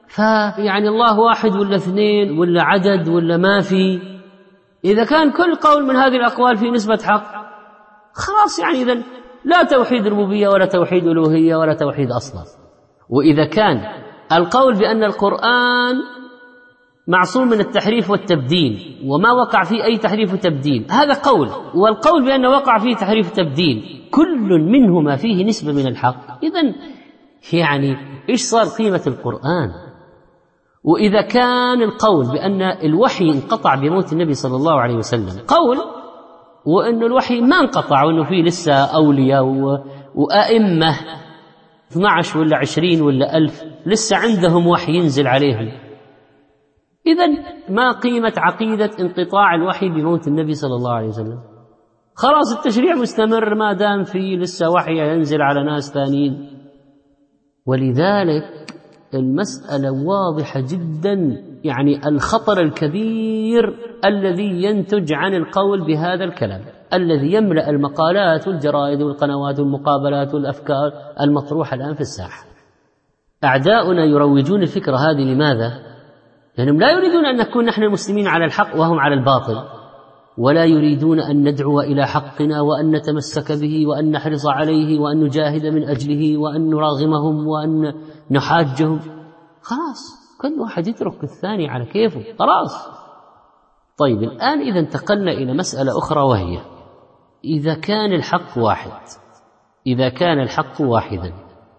الله واحد ولا اثنين ولا عدد ولا ما في؟ إذا كان كل قول من هذه الأقوال في نسبة حق خلاص إذن لا توحيد ربوبية ولا توحيد ألوهية ولا توحيد أصلا. وإذا كان القول بأن القرآن معصوم من التحريف والتبديل وما وقع فيه أي تحريف وتبديل هذا قول، والقول بأن وقع فيه تحريف وتبديل كل منهما فيه نسبة من الحق، إذن إيش صار قيمة القرآن؟ وإذا كان القول بأن الوحي انقطع بموت النبي صلى الله عليه وسلم قول وأن الوحي ما انقطع، وأنه فيه لسه أولياء وأئمة 12 ولا 20 ولا 1000 لسه عندهم وحي ينزل عليهم. إذن ما قيمة عقيدة انقطاع الوحي بموت النبي صلى الله عليه وسلم؟ خلاص التشريع مستمر ما دام فيه لسه وحي ينزل على ناس ثانيين. ولذلك المسألة واضحة جدا، يعني الخطر الكبير الذي ينتج عن القول بهذا الكلام الذي يملأ المقالات والجرائد والقنوات والمقابلات والأفكار المطروحة الآن في الساحة. أعداؤنا يروجون الفكرة هذه لماذا؟ لأنهم لا يريدون أن نكون نحن المسلمين على الحق وهم على الباطل، ولا يريدون أن ندعو إلى حقنا وأن نتمسك به وأن نحرص عليه وأن نجاهد من أجله وأن نراغمهم وأن نحاجهم. خلاص كل واحد يترك الثاني على كيفه خلاص. طيب الآن إذا انتقلنا إلى مسألة أخرى، وهي إذا كان الحق واحد، إذا كان الحق واحدا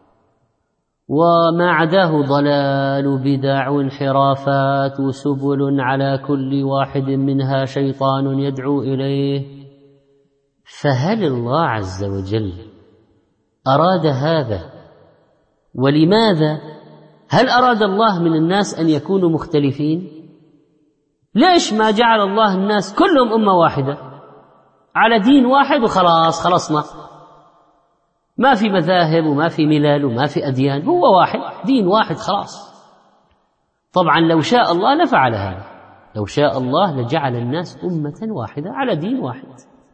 وما عداه ضلال وبدع وانحرافات وسبل على كل واحد منها شيطان يدعو إليه، فهل الله عز وجل أراد هذا؟ ولماذا؟ هل أراد الله من الناس أن يكونوا مختلفين؟ ليش ما جعل الله الناس كلهم أمة واحدة على دين واحد وخلاص خلصنا؟ ما في مذاهب وما في ملل وما في أديان، هو واحد دين واحد خلاص. طبعا لو شاء الله لفعل هذا، لو شاء الله لجعل الناس أمة واحدة على دين واحد.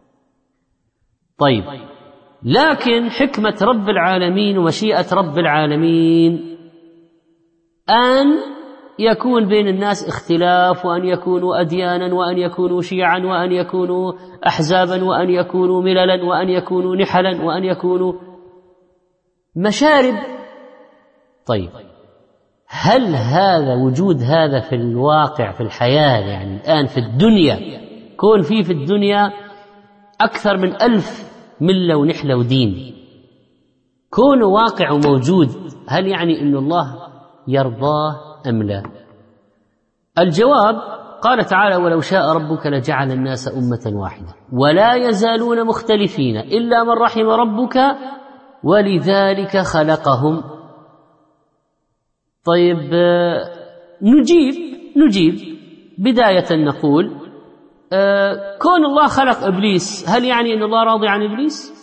طيب لكن حكمة رب العالمين ومشيئة رب العالمين أن يكون بين الناس اختلاف، وأن يكونوا أديانا، وأن يكونوا شيعا، وأن يكونوا أحزابا، وأن يكونوا مللا، وأن يكونوا نحلا، وأن يكونوا مشارب. طيب هل هذا وجود هذا في الواقع في الحياة، يعني الآن في الدنيا كون في الدنيا أكثر من 1000 ملة ونحلة ودين، كون واقع وموجود، هل يعني أن الله يرضاه أم لا؟ الجواب قال تعالى: ولو شاء ربك لجعل الناس أمة واحدة ولا يزالون مختلفين إلا من رحم ربك ولذلك خلقهم. طيب نجيب بداية نقول كون الله خلق إبليس هل يعني أن الله راضي عن إبليس؟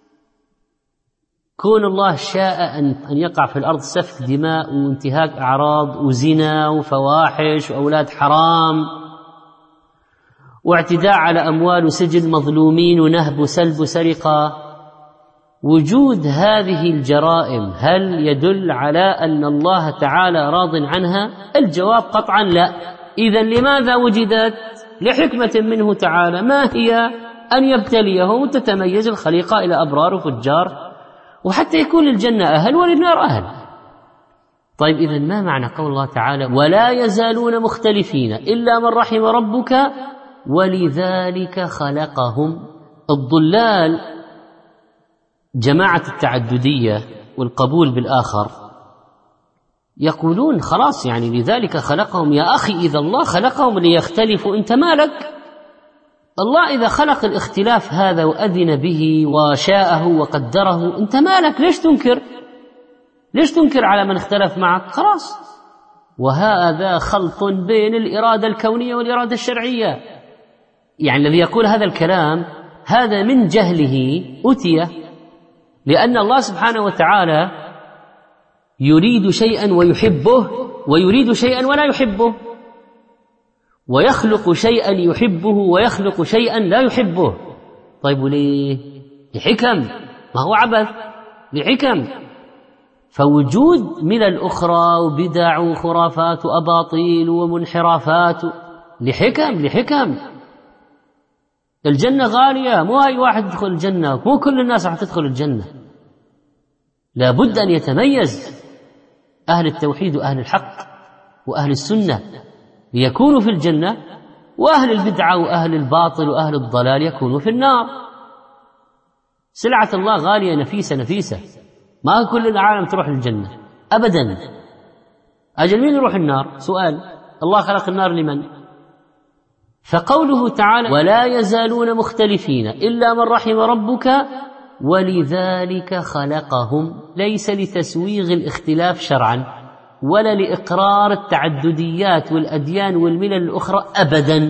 كون الله شاء أن يقع في الأرض سفك دماء وانتهاك أعراض وزنا وفواحش وأولاد حرام واعتداء على أموال وسجن مظلومين ونهب وسلب وسرقة، وجود هذه الجرائم هل يدل على أن الله تعالى راض عنها؟ الجواب قطعا لا. إذن لماذا وجدت؟ لحكمة منه تعالى، ما هي؟ أن يبتليهم وتتميز الخليقة إلى أبرار وفجار، وحتى يكون للجنة أهل وللنار أهل. طيب إذن ما معنى قول الله تعالى ولا يزالون مختلفين إلا من رحم ربك ولذلك خلقهم؟ الضلال جماعة التعددية والقبول بالآخر يقولون خلاص يعني لذلك خلقهم. يا أخي إذا الله خلقهم ليختلفوا أنت مالك؟ الله إذا خلق الاختلاف هذا وأذن به وشاءه وقدره أنت مالك؟ ليش تنكر؟ ليش تنكر على من اختلف معك؟ خلاص. وهذا خلط بين الإرادة الكونية والإرادة الشرعية. يعني الذي يقول هذا الكلام هذا من جهله أتيه، لأن الله سبحانه وتعالى يريد شيئا ويحبه ويريد شيئا ولا يحبه، ويخلق شيئا يحبه ويخلق شيئا لا يحبه. طيب وليه؟ لحكم، ما هو عبث، لحكم. فوجود ملل أخرى وبدع وخرافات وأباطيل ومنحرافات لحكم. الجنة غالية، مو أي واحد يدخل الجنة، مو كل الناس راح تدخل الجنة. لابد أن يتميز أهل التوحيد وأهل الحق وأهل السنة ليكونوا في الجنة، وأهل البدعة وأهل الباطل وأهل الضلال يكونوا في النار. سلعة الله غالية نفيسة، ما كل العالم تروح للجنة أبدا. أجل مين يروح النار؟ سؤال. الله خلق النار لمن؟ فقوله تعالى ولا يزالون مختلفين إلا من رحم ربك ولذلك خلقهم، ليس لتسويغ الاختلاف شرعا ولا لإقرار التعدديات والأديان والملل الأخرى أبدا،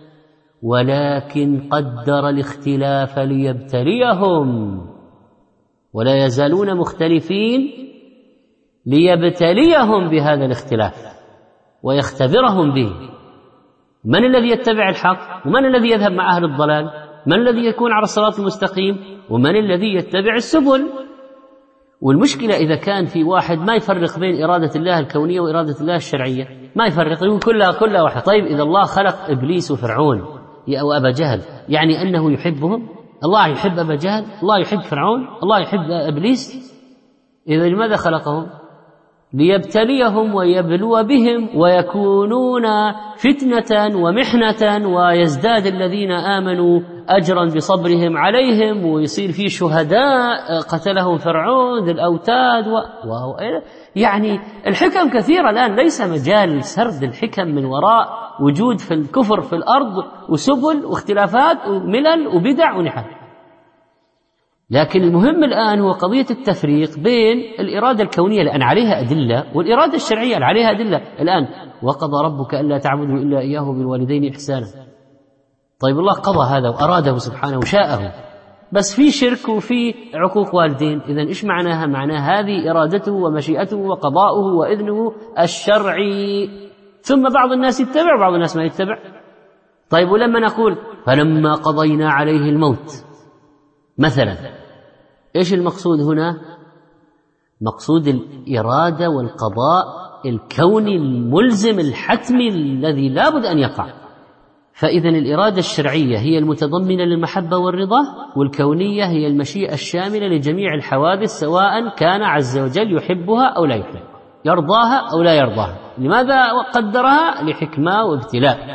ولكن قدر الاختلاف ليبتليهم. ولا يزالون مختلفين ليبتليهم بهذا الاختلاف ويختبرهم به. من الذي يتبع الحق ومن الذي يذهب مع أهل الضلال؟ من الذي يكون على الصراط المستقيم ومن الذي يتبع السبل؟ والمشكلة إذا كان في واحد ما يفرق بين إرادة الله الكونية وإرادة الله الشرعية، ما يفرق، يقول كلها واحد. طيب إذا الله خلق إبليس وفرعون وأبا جهل، يعني أنه يحبهم؟ الله يحب أبا جهل؟ الله يحب فرعون؟ الله يحب إبليس؟ إذا لماذا خلقهم؟ ليبتليهم ويبلو بهم ويكونون فتنة ومحنة، ويزداد الذين آمنوا أجرا بصبرهم عليهم، ويصير في شهداء قتلهم فرعون ذي الأوتاد يعني الحكم كثيرة الآن، ليس مجال سرد الحكم من وراء وجود في الكفر في الأرض وسبل واختلافات وملل وبدع ونحن. لكن المهم الآن هو قضية التفريق بين الإرادة الكونية لأن عليها أدلة والإرادة الشرعية اللي عليها أدلة. الآن وقضى ربك ألا تعبدوا إلا إياه بالوالدين إحسانا. طيب الله قضى هذا وأراده سبحانه وشاءه، بس في شرك وفي عقوق والدين، إذن إيش معناها؟ معناها هذه إرادته ومشيئته وقضاؤه وإذنه الشرعي، ثم بعض الناس يتبع وبعض الناس ما يتبع. طيب ولما نقول فلما قضينا عليه الموت مثلا، إيش المقصود هنا؟ مقصود الإرادة والقضاء الكوني الملزم الحتمي الذي لا بد أن يقع. فإذا الإرادة الشرعية هي المتضمنة للمحبة والرضا، والكونية هي المشيئة الشاملة لجميع الحوادث سواء كان عز وجل يحبها أو لا يحبها، يرضاها أو لا يرضاها. لماذا قدرها؟ لحكمة وابتلاء.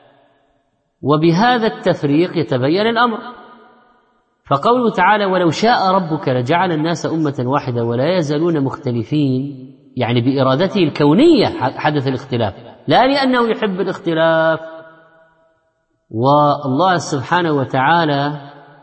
وبهذا التفريق يتبين الأمر. فقوله تعالى ولو شاء ربك لجعل الناس أمة واحدة ولا يزالون مختلفين، يعني بإرادته الكونية حدث الاختلاف، لا لأنه يحب الاختلاف. والله سبحانه وتعالى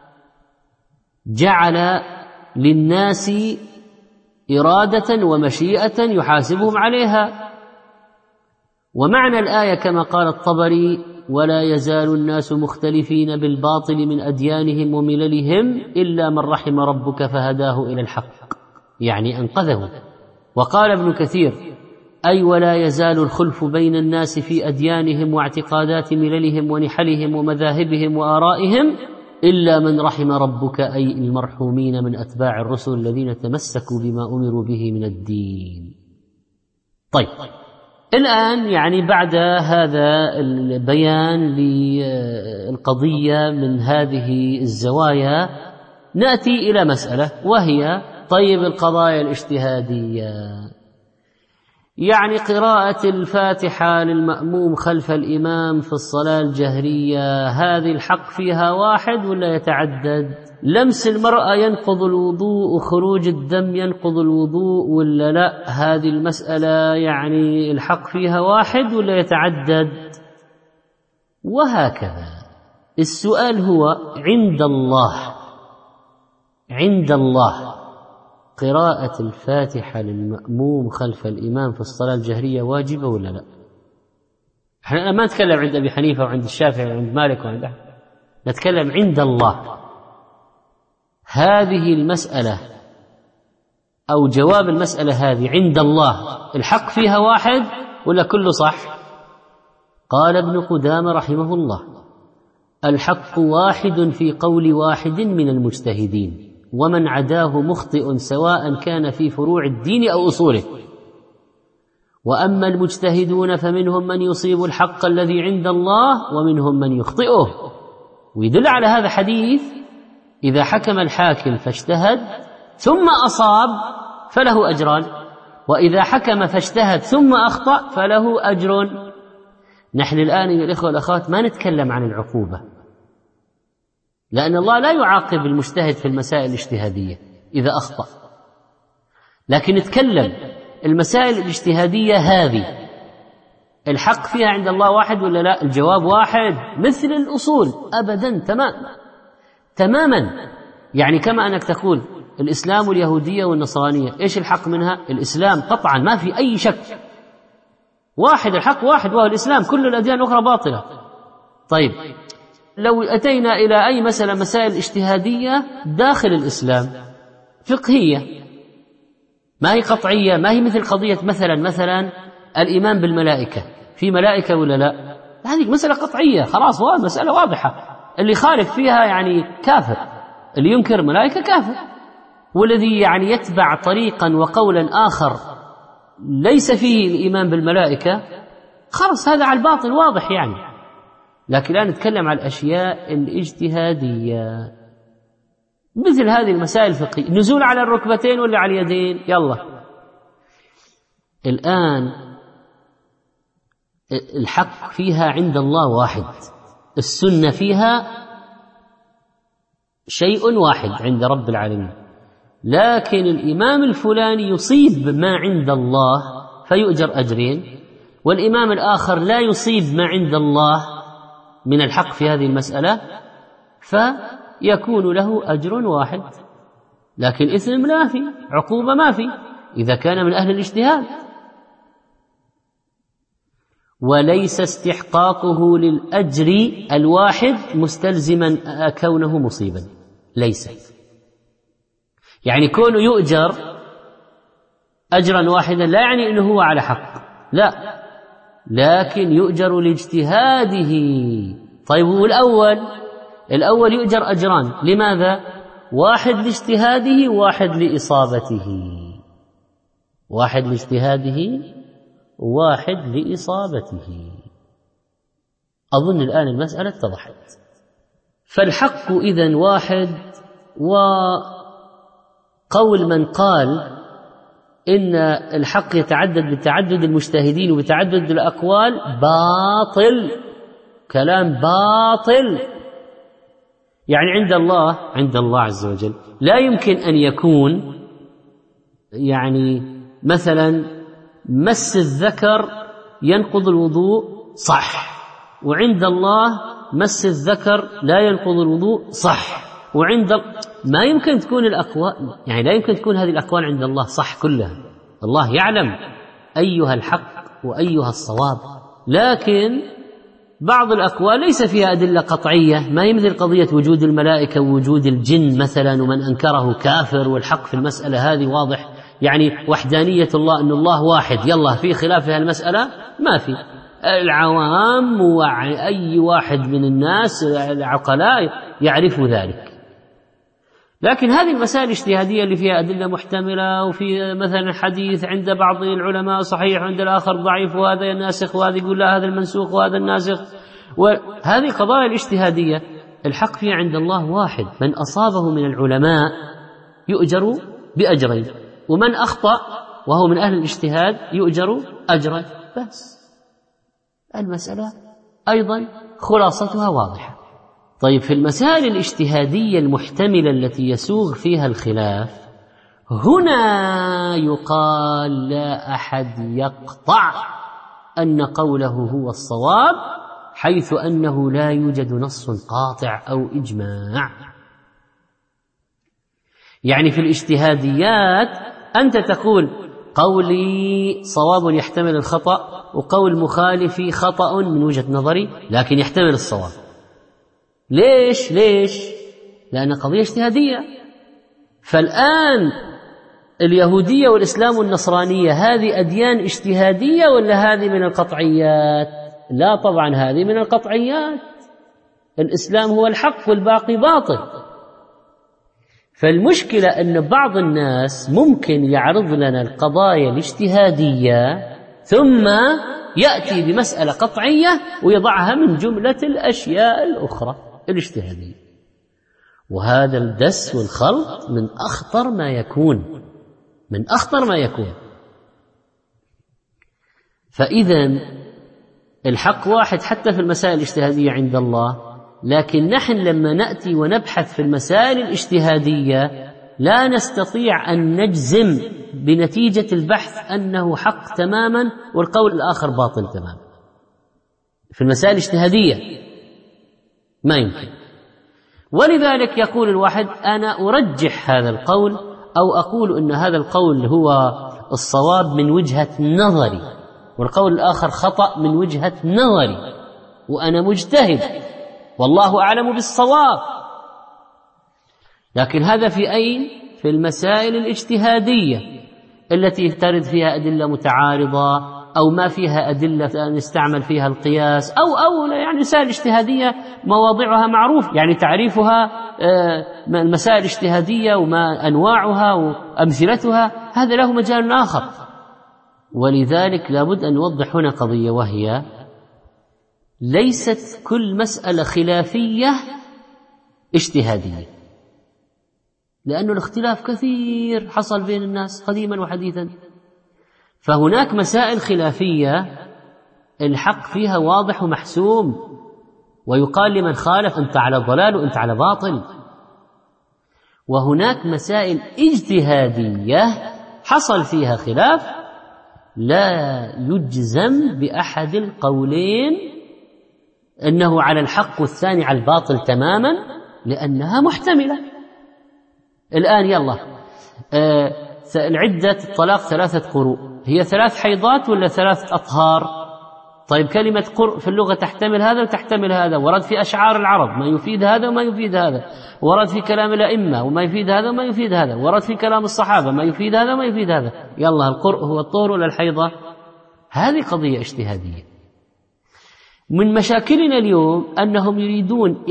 جعل للناس إرادة ومشيئة يحاسبهم عليها. ومعنى الآية كما قال الطبري ولا يزال الناس مختلفين بالباطل من أديانهم ومللهم إلا من رحم ربك فهداه إلى الحق، يعني أنقذه. وقال ابن كثير أي ولا يزال الخلف بين الناس في أديانهم واعتقادات مللهم ونحلهم ومذاهبهم وآرائهم إلا من رحم ربك، أي المرحومين من أتباع الرسل الذين تمسكوا بما أمروا به من الدين. طيب الآن يعني بعد هذا البيان للقضية من هذه الزوايا نأتي إلى مسألة، وهي طيب القضايا الاجتهادية. يعني قراءة الفاتحة للمأموم خلف الإمام في الصلاة الجهرية، هذه الحق فيها واحد ولا يتعدد؟ لمس المرأة ينقض الوضوء وخروج الدم ينقض الوضوء ولا لا؟ هذه المسألة يعني الحق فيها واحد ولا يتعدد؟ وهكذا. السؤال هو عند الله قراءة الفاتحة للمأموم خلف الإمام في الصلاة الجهرية واجبة ولا لا؟ احنا ما نتكلم عند أبي حنيفة وعند الشافعي وعند مالك وعند أحمد، نتكلم عند الله. هذه المسألة أو جواب المسألة هذه عند الله الحق فيها واحد ولا كله صح؟ قال ابن قدامة رحمه الله الحق واحد في قول واحد من المجتهدين، ومن عداه مخطئ سواء كان في فروع الدين أو أصوله. وأما المجتهدون فمنهم من يصيب الحق الذي عند الله ومنهم من يخطئه. ويدل على هذا حديث إذا حكم الحاكم فاجتهد ثم أصاب فله أجران، وإذا حكم فاجتهد ثم أخطأ فله أجر. نحن الآن يا الإخوة والأخوات ما نتكلم عن العقوبة، لأن الله لا يعاقب المجتهد في المسائل الاجتهادية إذا أخطأ، لكن نتكلم المسائل الاجتهادية هذه الحق فيها عند الله واحد ولا لا؟ الجواب واحد مثل الأصول أبدا تماما. يعني كما أنك تقول الإسلام واليهودية والنصرانية إيش الحق منها؟ الإسلام قطعا ما في أي شك، واحد، الحق واحد وهو الإسلام، كل الأديان الأخرى باطلة. طيب لو أتينا إلى أي مسائل اجتهادية داخل الإسلام فقهية ما هي قطعية، ما هي مثل قضية مثلا الإيمان بالملائكة، في ملائكة ولا لا؟ هذه مسألة قطعية خلاص، مسألة واضحة، اللي خالف فيها يعني كافر، اللي ينكر ملائكة كافر، والذي يعني يتبع طريقا وقولا آخر ليس فيه الإيمان بالملائكة خلاص هذا على الباطل واضح يعني. لكن الآن نتكلم عن الأشياء الاجتهادية مثل هذه المسائل الفقهية، نزول على الركبتين ولا على اليدين، يلا الآن الحق فيها عند الله واحد، السنة فيها شيء واحد عند رب العالمين، لكن الإمام الفلاني يصيب ما عند الله فيؤجر أجرين، والإمام الآخر لا يصيب ما عند الله من الحق في هذه المسألة فيكون له أجر واحد، لكن إثم لا في، عقوبة ما في، إذا كان من أهل الاجتهاد. وليس استحقاقه للأجر الواحد مستلزما كونه مصيبا، ليس يعني كونه يؤجر أجرا واحدا لا يعني أنه هو على حق، لا، لكن يؤجر لاجتهاده. طيب الأول يؤجر أجران، لماذا؟ واحد لاجتهاده وواحد لإصابته، واحد لاجتهاده وواحد لإصابته. أظن الآن المسألة اتضحت. فالحق إذن واحد، وقول من قال إن الحق يتعدد بتعدد المجتهدين وبتعدد الأقوال باطل، كلام باطل. يعني عند الله عز وجل لا يمكن أن يكون يعني مثلا مس الذكر ينقض الوضوء صح، وعند الله مس الذكر لا ينقض الوضوء صح، ما يمكن تكون الأقوال، يعني لا يمكن تكون هذه الأقوال عند الله صح كلها. الله يعلم أيها الحق وأيها الصواب، لكن بعض الأقوال ليس فيها أدلة قطعية، ما هي مثل قضية وجود الملائكة ووجود الجن مثلا، ومن أنكره كافر، والحق في المسألة هذه واضح، يعني وحدانية الله أن الله واحد، يلا في خلاف في المسألة ما في، العوام وأي واحد من الناس العقلاء يعرف ذلك. لكن هذه المسائل الاجتهادية اللي فيها أدلة محتملة، وفي مثلا حديث عند بعض العلماء صحيح وعند الآخر ضعيف، وهذا الناسخ وهذا يقول لا هذا المنسوخ وهذا الناسخ، وهذه القضايا الاجتهادية الحق فيها عند الله واحد، من أصابه من العلماء يؤجر بأجرين، ومن أخطأ وهو من أهل الاجتهاد يؤجر أجرا. بس المسألة أيضا خلاصتها واضحة. طيب في المسائل الاجتهادية المحتملة التي يسوغ فيها الخلاف، هنا يقال لا أحد يقطع أن قوله هو الصواب، حيث أنه لا يوجد نص قاطع أو إجماع. يعني في الاجتهاديات أنت تقول قولي صواب يحتمل الخطأ، وقول مخالفي خطأ من وجهة نظري لكن يحتمل الصواب. ليش؟ لأن قضية اجتهادية. فالآن اليهودية والإسلام والنصرانية هذه أديان اجتهادية ولا هذه من القطعيات؟ لا طبعا هذه من القطعيات، الإسلام هو الحق والباقي باطل. فالمشكلة أن بعض الناس ممكن يعرض لنا القضايا الاجتهادية ثم يأتي بمسألة قطعية ويضعها من جملة الأشياء الأخرى الاجتهادية، وهذا الدس والخلط من أخطر ما يكون. فإذا الحق واحد حتى في المسائل الاجتهادية عند الله، لكن نحن لما نأتي ونبحث في المسائل الاجتهادية لا نستطيع أن نجزم بنتيجة البحث أنه حق تماما والقول الآخر باطل تماما، في المسائل الاجتهادية ما يمكن. ولذلك يقول الواحد أنا أرجح هذا القول أو أقول إن هذا القول هو الصواب من وجهة نظري، والقول الآخر خطأ من وجهة نظري، وأنا مجتهد والله أعلم بالصواب. لكن هذا في أين؟ في المسائل الاجتهادية التي ترد فيها أدلة متعارضة أو ما فيها أدلة نستعمل فيها القياس أو يعني مسائل اجتهادية مواضعها معروف، يعني تعريفها المسائل الاجتهادية وما أنواعها وأمثلتها هذا له مجال آخر. ولذلك لابد أن نوضح هنا قضية، وهي ليست كل مسألة خلافية اجتهادية، لأن الاختلاف كثير حصل بين الناس قديما وحديثا. فهناك مسائل خلافية الحق فيها واضح ومحسوم، ويقال لمن خالف أنت على ضلال وأنت على باطل. وهناك مسائل اجتهادية حصل فيها خلاف لا يجزم بأحد القولين أنه على الحق والثاني على الباطل تماما، لأنها محتملة. الآن يلا العدة الطلاق 3 قروء، هي 3 حيضات ولا 3 أطهار؟ طيب كلمة قرء في اللغة تحتمل هذا وتحتمل هذا، ورد في أشعار العرب ما يفيد هذا وما يفيد هذا، ورد في كلام الأئمة وما يفيد هذا وما يفيد هذا، ورد في كلام الصحابة ما يفيد هذا وما يفيد هذا. يلا القرء هو الطهر ولا الحيضة؟ هذه قضية اجتهادية. من مشاكلنا اليوم أنهم يريدون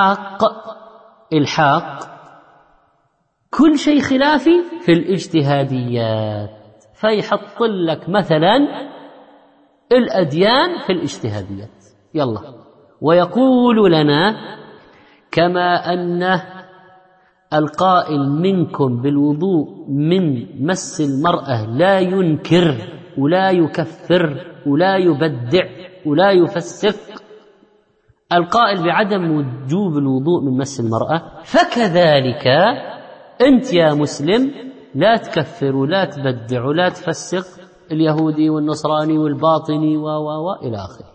إلحاق كل شيء خلافي في الاجتهاديات، فيحط لك مثلا الأديان في الاجتهاديات يلا، ويقول لنا كما أن القائل منكم بالوضوء من مس المرأة لا ينكر ولا يكفر ولا يبدع ولا يفسق القائل بعدم وجوب الوضوء من مس المرأة، فكذلك أنت يا مسلم لا تكفر ولا تبدع ولا تفسق اليهودي والنصراني والباطني إلى آخره.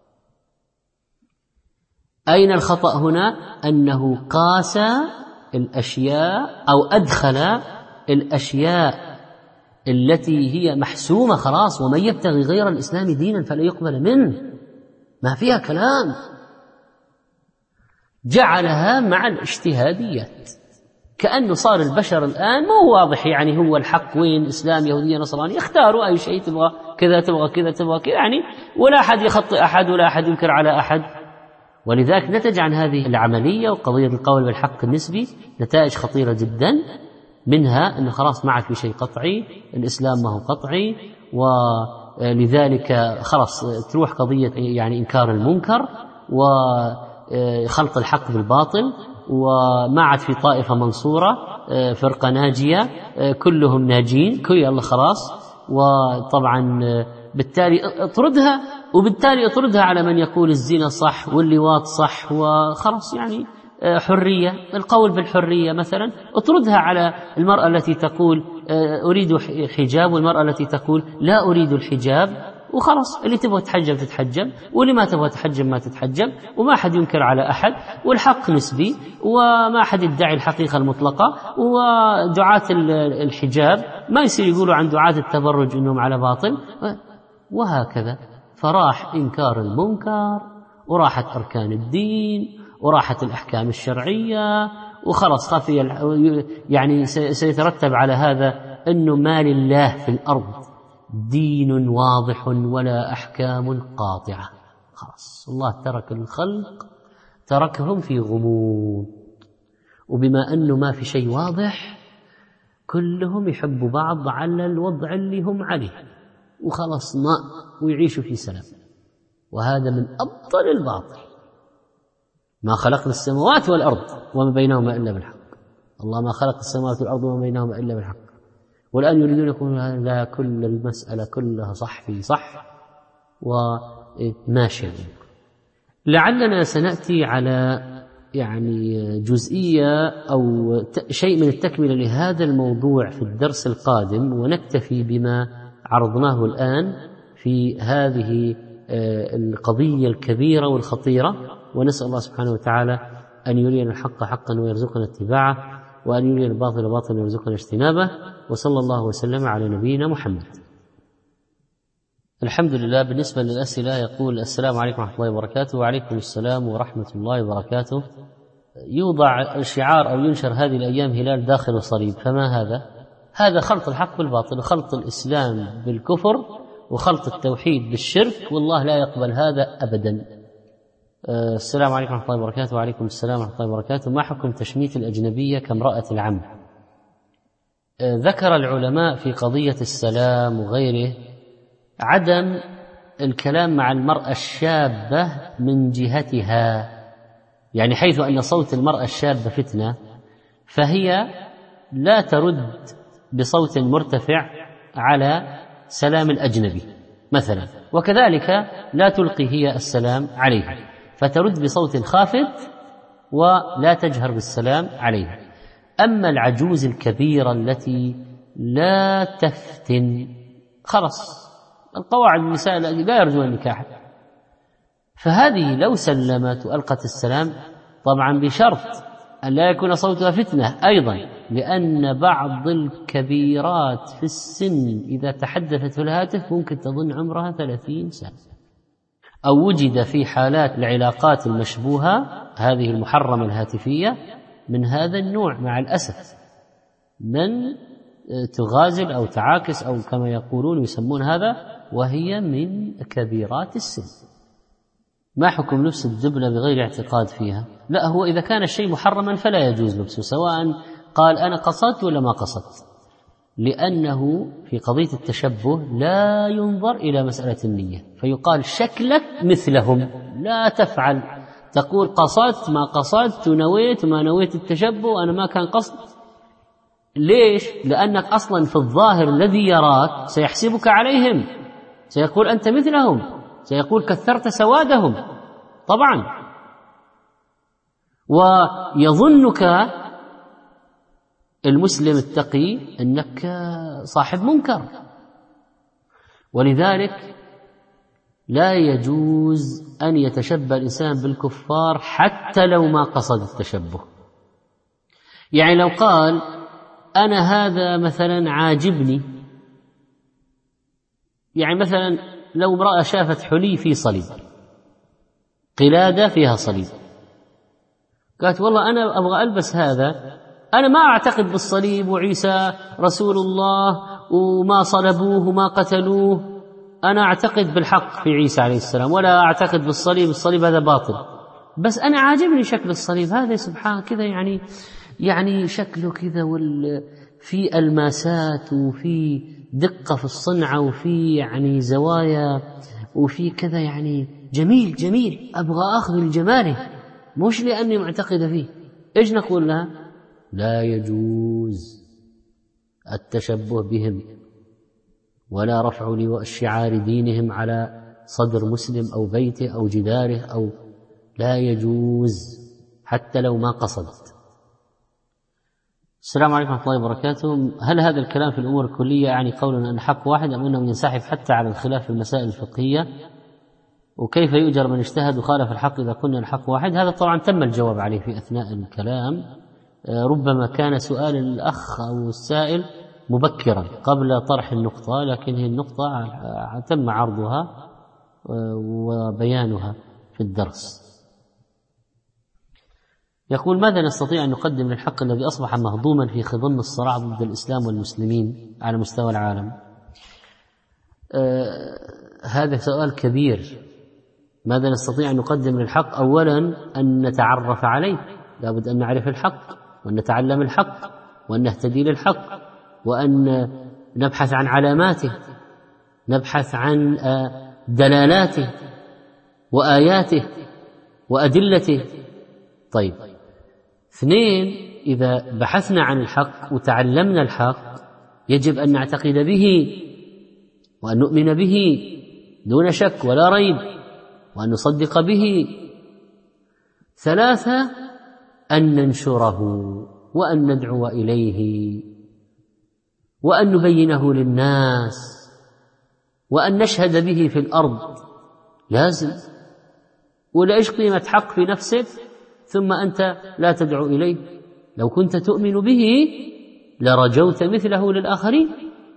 أين الخطأ هنا؟ أنه قاس الأشياء أو أدخل الأشياء التي هي محسومة خلاص، ومن يبتغي غير الإسلام دينا فلا يقبل منه، ما فيها كلام، جعلها مع الاجتهاديات، كأنه صار البشر الآن مو واضح يعني هو الحق وين، إسلام يهودية نصراني، اختاروا أي شيء، تبغى كذا تبغى كذا تبغى كذا، يعني ولا أحد يخطئ أحد ولا أحد ينكر على أحد. ولذلك نتج عن هذه العملية وقضية القول بالحق النسبي نتائج خطيرة جدا، منها أنه خلاص ما عاد في شيء قطعي، الإسلام ما هو قطعي، ولذلك خلاص تروح قضية يعني إنكار المنكر وخلط الحق بالباطل، وما عاد في طائفة منصورة فرقة ناجية كلهم ناجين يلا خلاص. وطبعا بالتالي اطردها، وبالتالي اطردها على من يقول الزنا صح واللواط صح وخلاص، يعني حرية، القول بالحرية مثلا اطردها على المرأة التي تقول أريد الحجاب والمرأة التي تقول لا أريد الحجاب، وخلاص اللي تبغى تحجب تتحجب واللي ما تبغى تحجب ما تتحجب، وما حد ينكر على أحد، والحق نسبي وما حد يدعي الحقيقة المطلقة. ودعاة الحجاب ما يصير يقولوا عن دعاة التبرج إنهم على باطل، وهكذا. فراح إنكار المنكر وراحت أركان الدين وراحت الأحكام الشرعية، وخلص خفي يعني سيترتب على هذا أنه ما لله في الأرض دين واضح ولا أحكام قاطعة، خلاص الله ترك الخلق تركهم في غموض. وبما أنه ما في شيء واضح كلهم يحبوا بعض على الوضع اللي هم عليه وخلاص ويعيشوا في سلام. وهذا من أبطل الباطل. ما خلقنا السماوات والأرض وما بينهما إلا بالحق، الله ما خلق السماوات والأرض وما بينهما إلا بالحق، والآن يريدون يقولون لا كل المسألة كلها صح في صح وماشي. لعلنا سنأتي على يعني جزئية أو شيء من التكملة لهذا الموضوع في الدرس القادم، ونكتفي بما عرضناه الآن في هذه القضية الكبيرة والخطيرة. ونسأل الله سبحانه وتعالى أن يرينا الحق حقا ويرزقنا اتباعه، وأن يرينا الباطل باطلا ويرزقنا اجتنابه. وصلى الله وسلم على نبينا محمد. الحمد لله. بالنسبة للأسئلة يقول: السلام عليكم ورحمة الله وبركاته. وعليكم السلام ورحمة الله وبركاته. يوضع شعار أو ينشر هذه الأيام هلال داخل صليب، فما هذا؟ هذا خلط الحق بالباطل، خلط الإسلام بالكفر، وخلط التوحيد بالشرك، والله لا يقبل هذا أبدا. السلام عليكم ورحمة الله وبركاته. وعليكم السلام ورحمة الله وبركاته. ما حكم تشميت الأجنبية كامرأة العم؟ ذكر العلماء في قضية السلام وغيره عدم الكلام مع المرأة الشابة من جهتها، يعني حيث أن صوت المرأة الشابة فتنة، فهي لا ترد بصوت مرتفع على سلام الأجنبي مثلا، وكذلك لا تلقي هي السلام عليها، فترد بصوت خافت ولا تجهر بالسلام عليها. أما العجوز الكبيرة التي لا تفتن، خلص القواعد النساء لا يرجون النكاح، فهذه لو سلمت وألقت السلام، طبعا بشرط أن لا يكون صوتها فتنة أيضا، لأن بعض الكبيرات في السن إذا تحدثت في الهاتف ممكن تظن عمرها 30 سنة. أو وجد في حالات العلاقات المشبوهة هذه المحرمة الهاتفية من هذا النوع مع الأسف، من تغازل أو تعاكس أو كما يقولون يسمون هذا، وهي من كبيرات السن. ما حكم لبس الدبلة بغير اعتقاد فيها؟ لا، هو إذا كان الشيء محرما فلا يجوز لبسه، سواء قال أنا قصدت ولا ما قصدت، لأنه في قضية التشبه لا ينظر إلى مسألة النية، فيقال شكلك مثلهم، لا تفعل، تقول قصدت ما قصدت، نويت ما نويت التشبه، أنا ما كان قصد. ليش؟ لأنك أصلا في الظاهر الذي يراك سيحسبك عليهم، سيقول أنت مثلهم، سيقول كثرت سوادهم طبعا، ويظنك المسلم التقي أنك صاحب منكر. ولذلك لا يجوز أن يتشبه الإنسان بالكفار حتى لو ما قصد التشبه. يعني لو قال أنا هذا مثلا عاجبني، يعني مثلا لو امرأة شافت حلي في صليب، قلادة فيها صليب، قالت والله أنا أبغى ألبس هذا، أنا ما أعتقد بالصليب وعيسى رسول الله وما صلبوه وما قتلوه، أنا أعتقد بالحق في عيسى عليه السلام ولا أعتقد بالصليب، الصليب هذا باطل، بس أنا عاجبني شكل الصليب هذا سبحان كذا، يعني شكله كذا، في الماسات وفي دقة في الصنعة وفي يعني زوايا وفي كذا، يعني جميل، أبغى أخذ لجماله مش لأني معتقد فيه. إيش نقول لها؟ لا يجوز التشبه بهم ولا رفع شعار دينهم على صدر مسلم أو بيته أو جداره، أو لا يجوز حتى لو ما قصدت. السلام عليكم ورحمة الله وبركاته. هل هذا الكلام في الأمور الكلية يعني قولنا أن الحق واحد، أم أنه ينسحب حتى على الخلاف في المسائل الفقهية؟ وكيف يؤجر من اجتهد وخالف الحق إذا قلنا الحق واحد؟ هذا طبعا تم الجواب عليه في أثناء الكلام، ربما كان سؤال الأخ أو السائل مبكرا قبل طرح النقطة، لكن هي النقطة تم عرضها وبيانها في الدرس. يقول ماذا نستطيع أن نقدم للحق الذي أصبح مهضوما في خضم الصراع ضد الإسلام والمسلمين على مستوى العالم؟ هذا سؤال كبير. ماذا نستطيع أن نقدم للحق؟ أولا أن نتعرف عليه، لابد أن نعرف الحق وأن نتعلم الحق وأن نهتدي للحق وأن نبحث عن علاماته، نبحث عن دلالاته وآياته وأدلته. طيب، اثنين، إذا بحثنا عن الحق وتعلمنا الحق يجب أن نعتقد به وأن نؤمن به دون شك ولا ريب وأن نصدق به. ثلاثة، أن ننشره وأن ندعو إليه وأن نبينه للناس وأن نشهد به في الأرض لازم. ولا إيش قيمة حق في نفسك ثم أنت لا تدعو إليه؟ لو كنت تؤمن به لرجوت مثله للآخرين.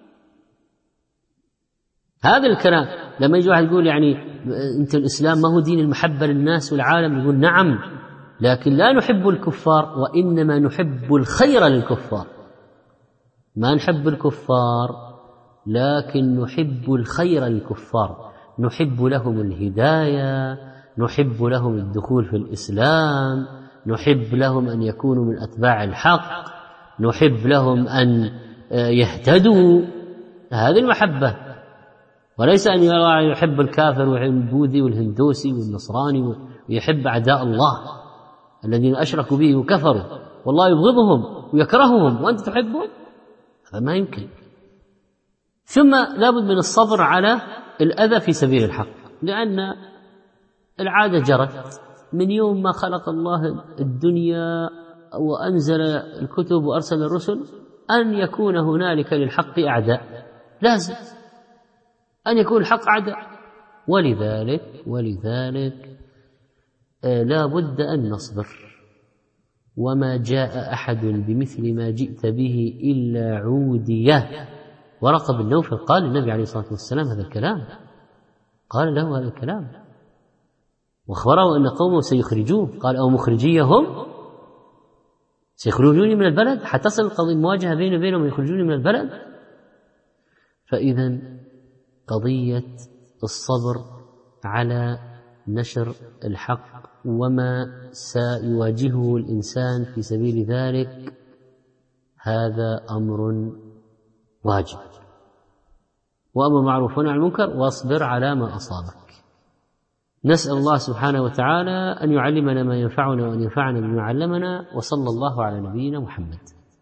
هذا الكلام لما يجي واحد يقول يعني أنت الإسلام ما هو دين المحبة للناس والعالم، يقول نعم، لكن لا نحب الكفار، وإنما نحب الخير للكفار. ما نحب الكفار لكن نحب الخير للكفار، نحب لهم الهداية، نحب لهم الدخول في الإسلام، نحب لهم أن يكونوا من أتباع الحق، نحب لهم أن يهتدوا. هذه المحبة، وليس أن يحب الكافر والبوذي والهندوسي والنصراني ويحب أعداء الله الذين أشركوا به وكفروا، والله يبغضهم ويكرههم وأنت تحبهم، هذا ما يمكن. ثم لابد من الصبر على الأذى في سبيل الحق، لأن العادة جرت من يوم ما خلق الله الدنيا وأنزل الكتب وأرسل الرسل أن يكون هنالك للحق أعداء، لازم أن يكون الحق أعداء. ولذلك لا بد أن نصبر. وما جاء أحد بمثل ما جئت به إلا عوديه. ورقة بن نوفل قال للنبي عليه الصلاة والسلام هذا الكلام، قال له هذا الكلام واخبره أن قومه سيخرجوه، قال أو مخرجيهم سيخرجوني من البلد، حتصل القضية المواجهة بيني وبينهم ويخرجوني من البلد. فإذا قضية الصبر على نشر الحق وما سيواجهه الإنسان في سبيل ذلك هذا أمر واجب. وأمر معروف ونهي عن المنكر واصبر على ما أصابك. نسأل الله سبحانه وتعالى أن يعلمنا ما ينفعنا وأن ينفعنا بما علمنا، وصلى الله على نبينا محمد.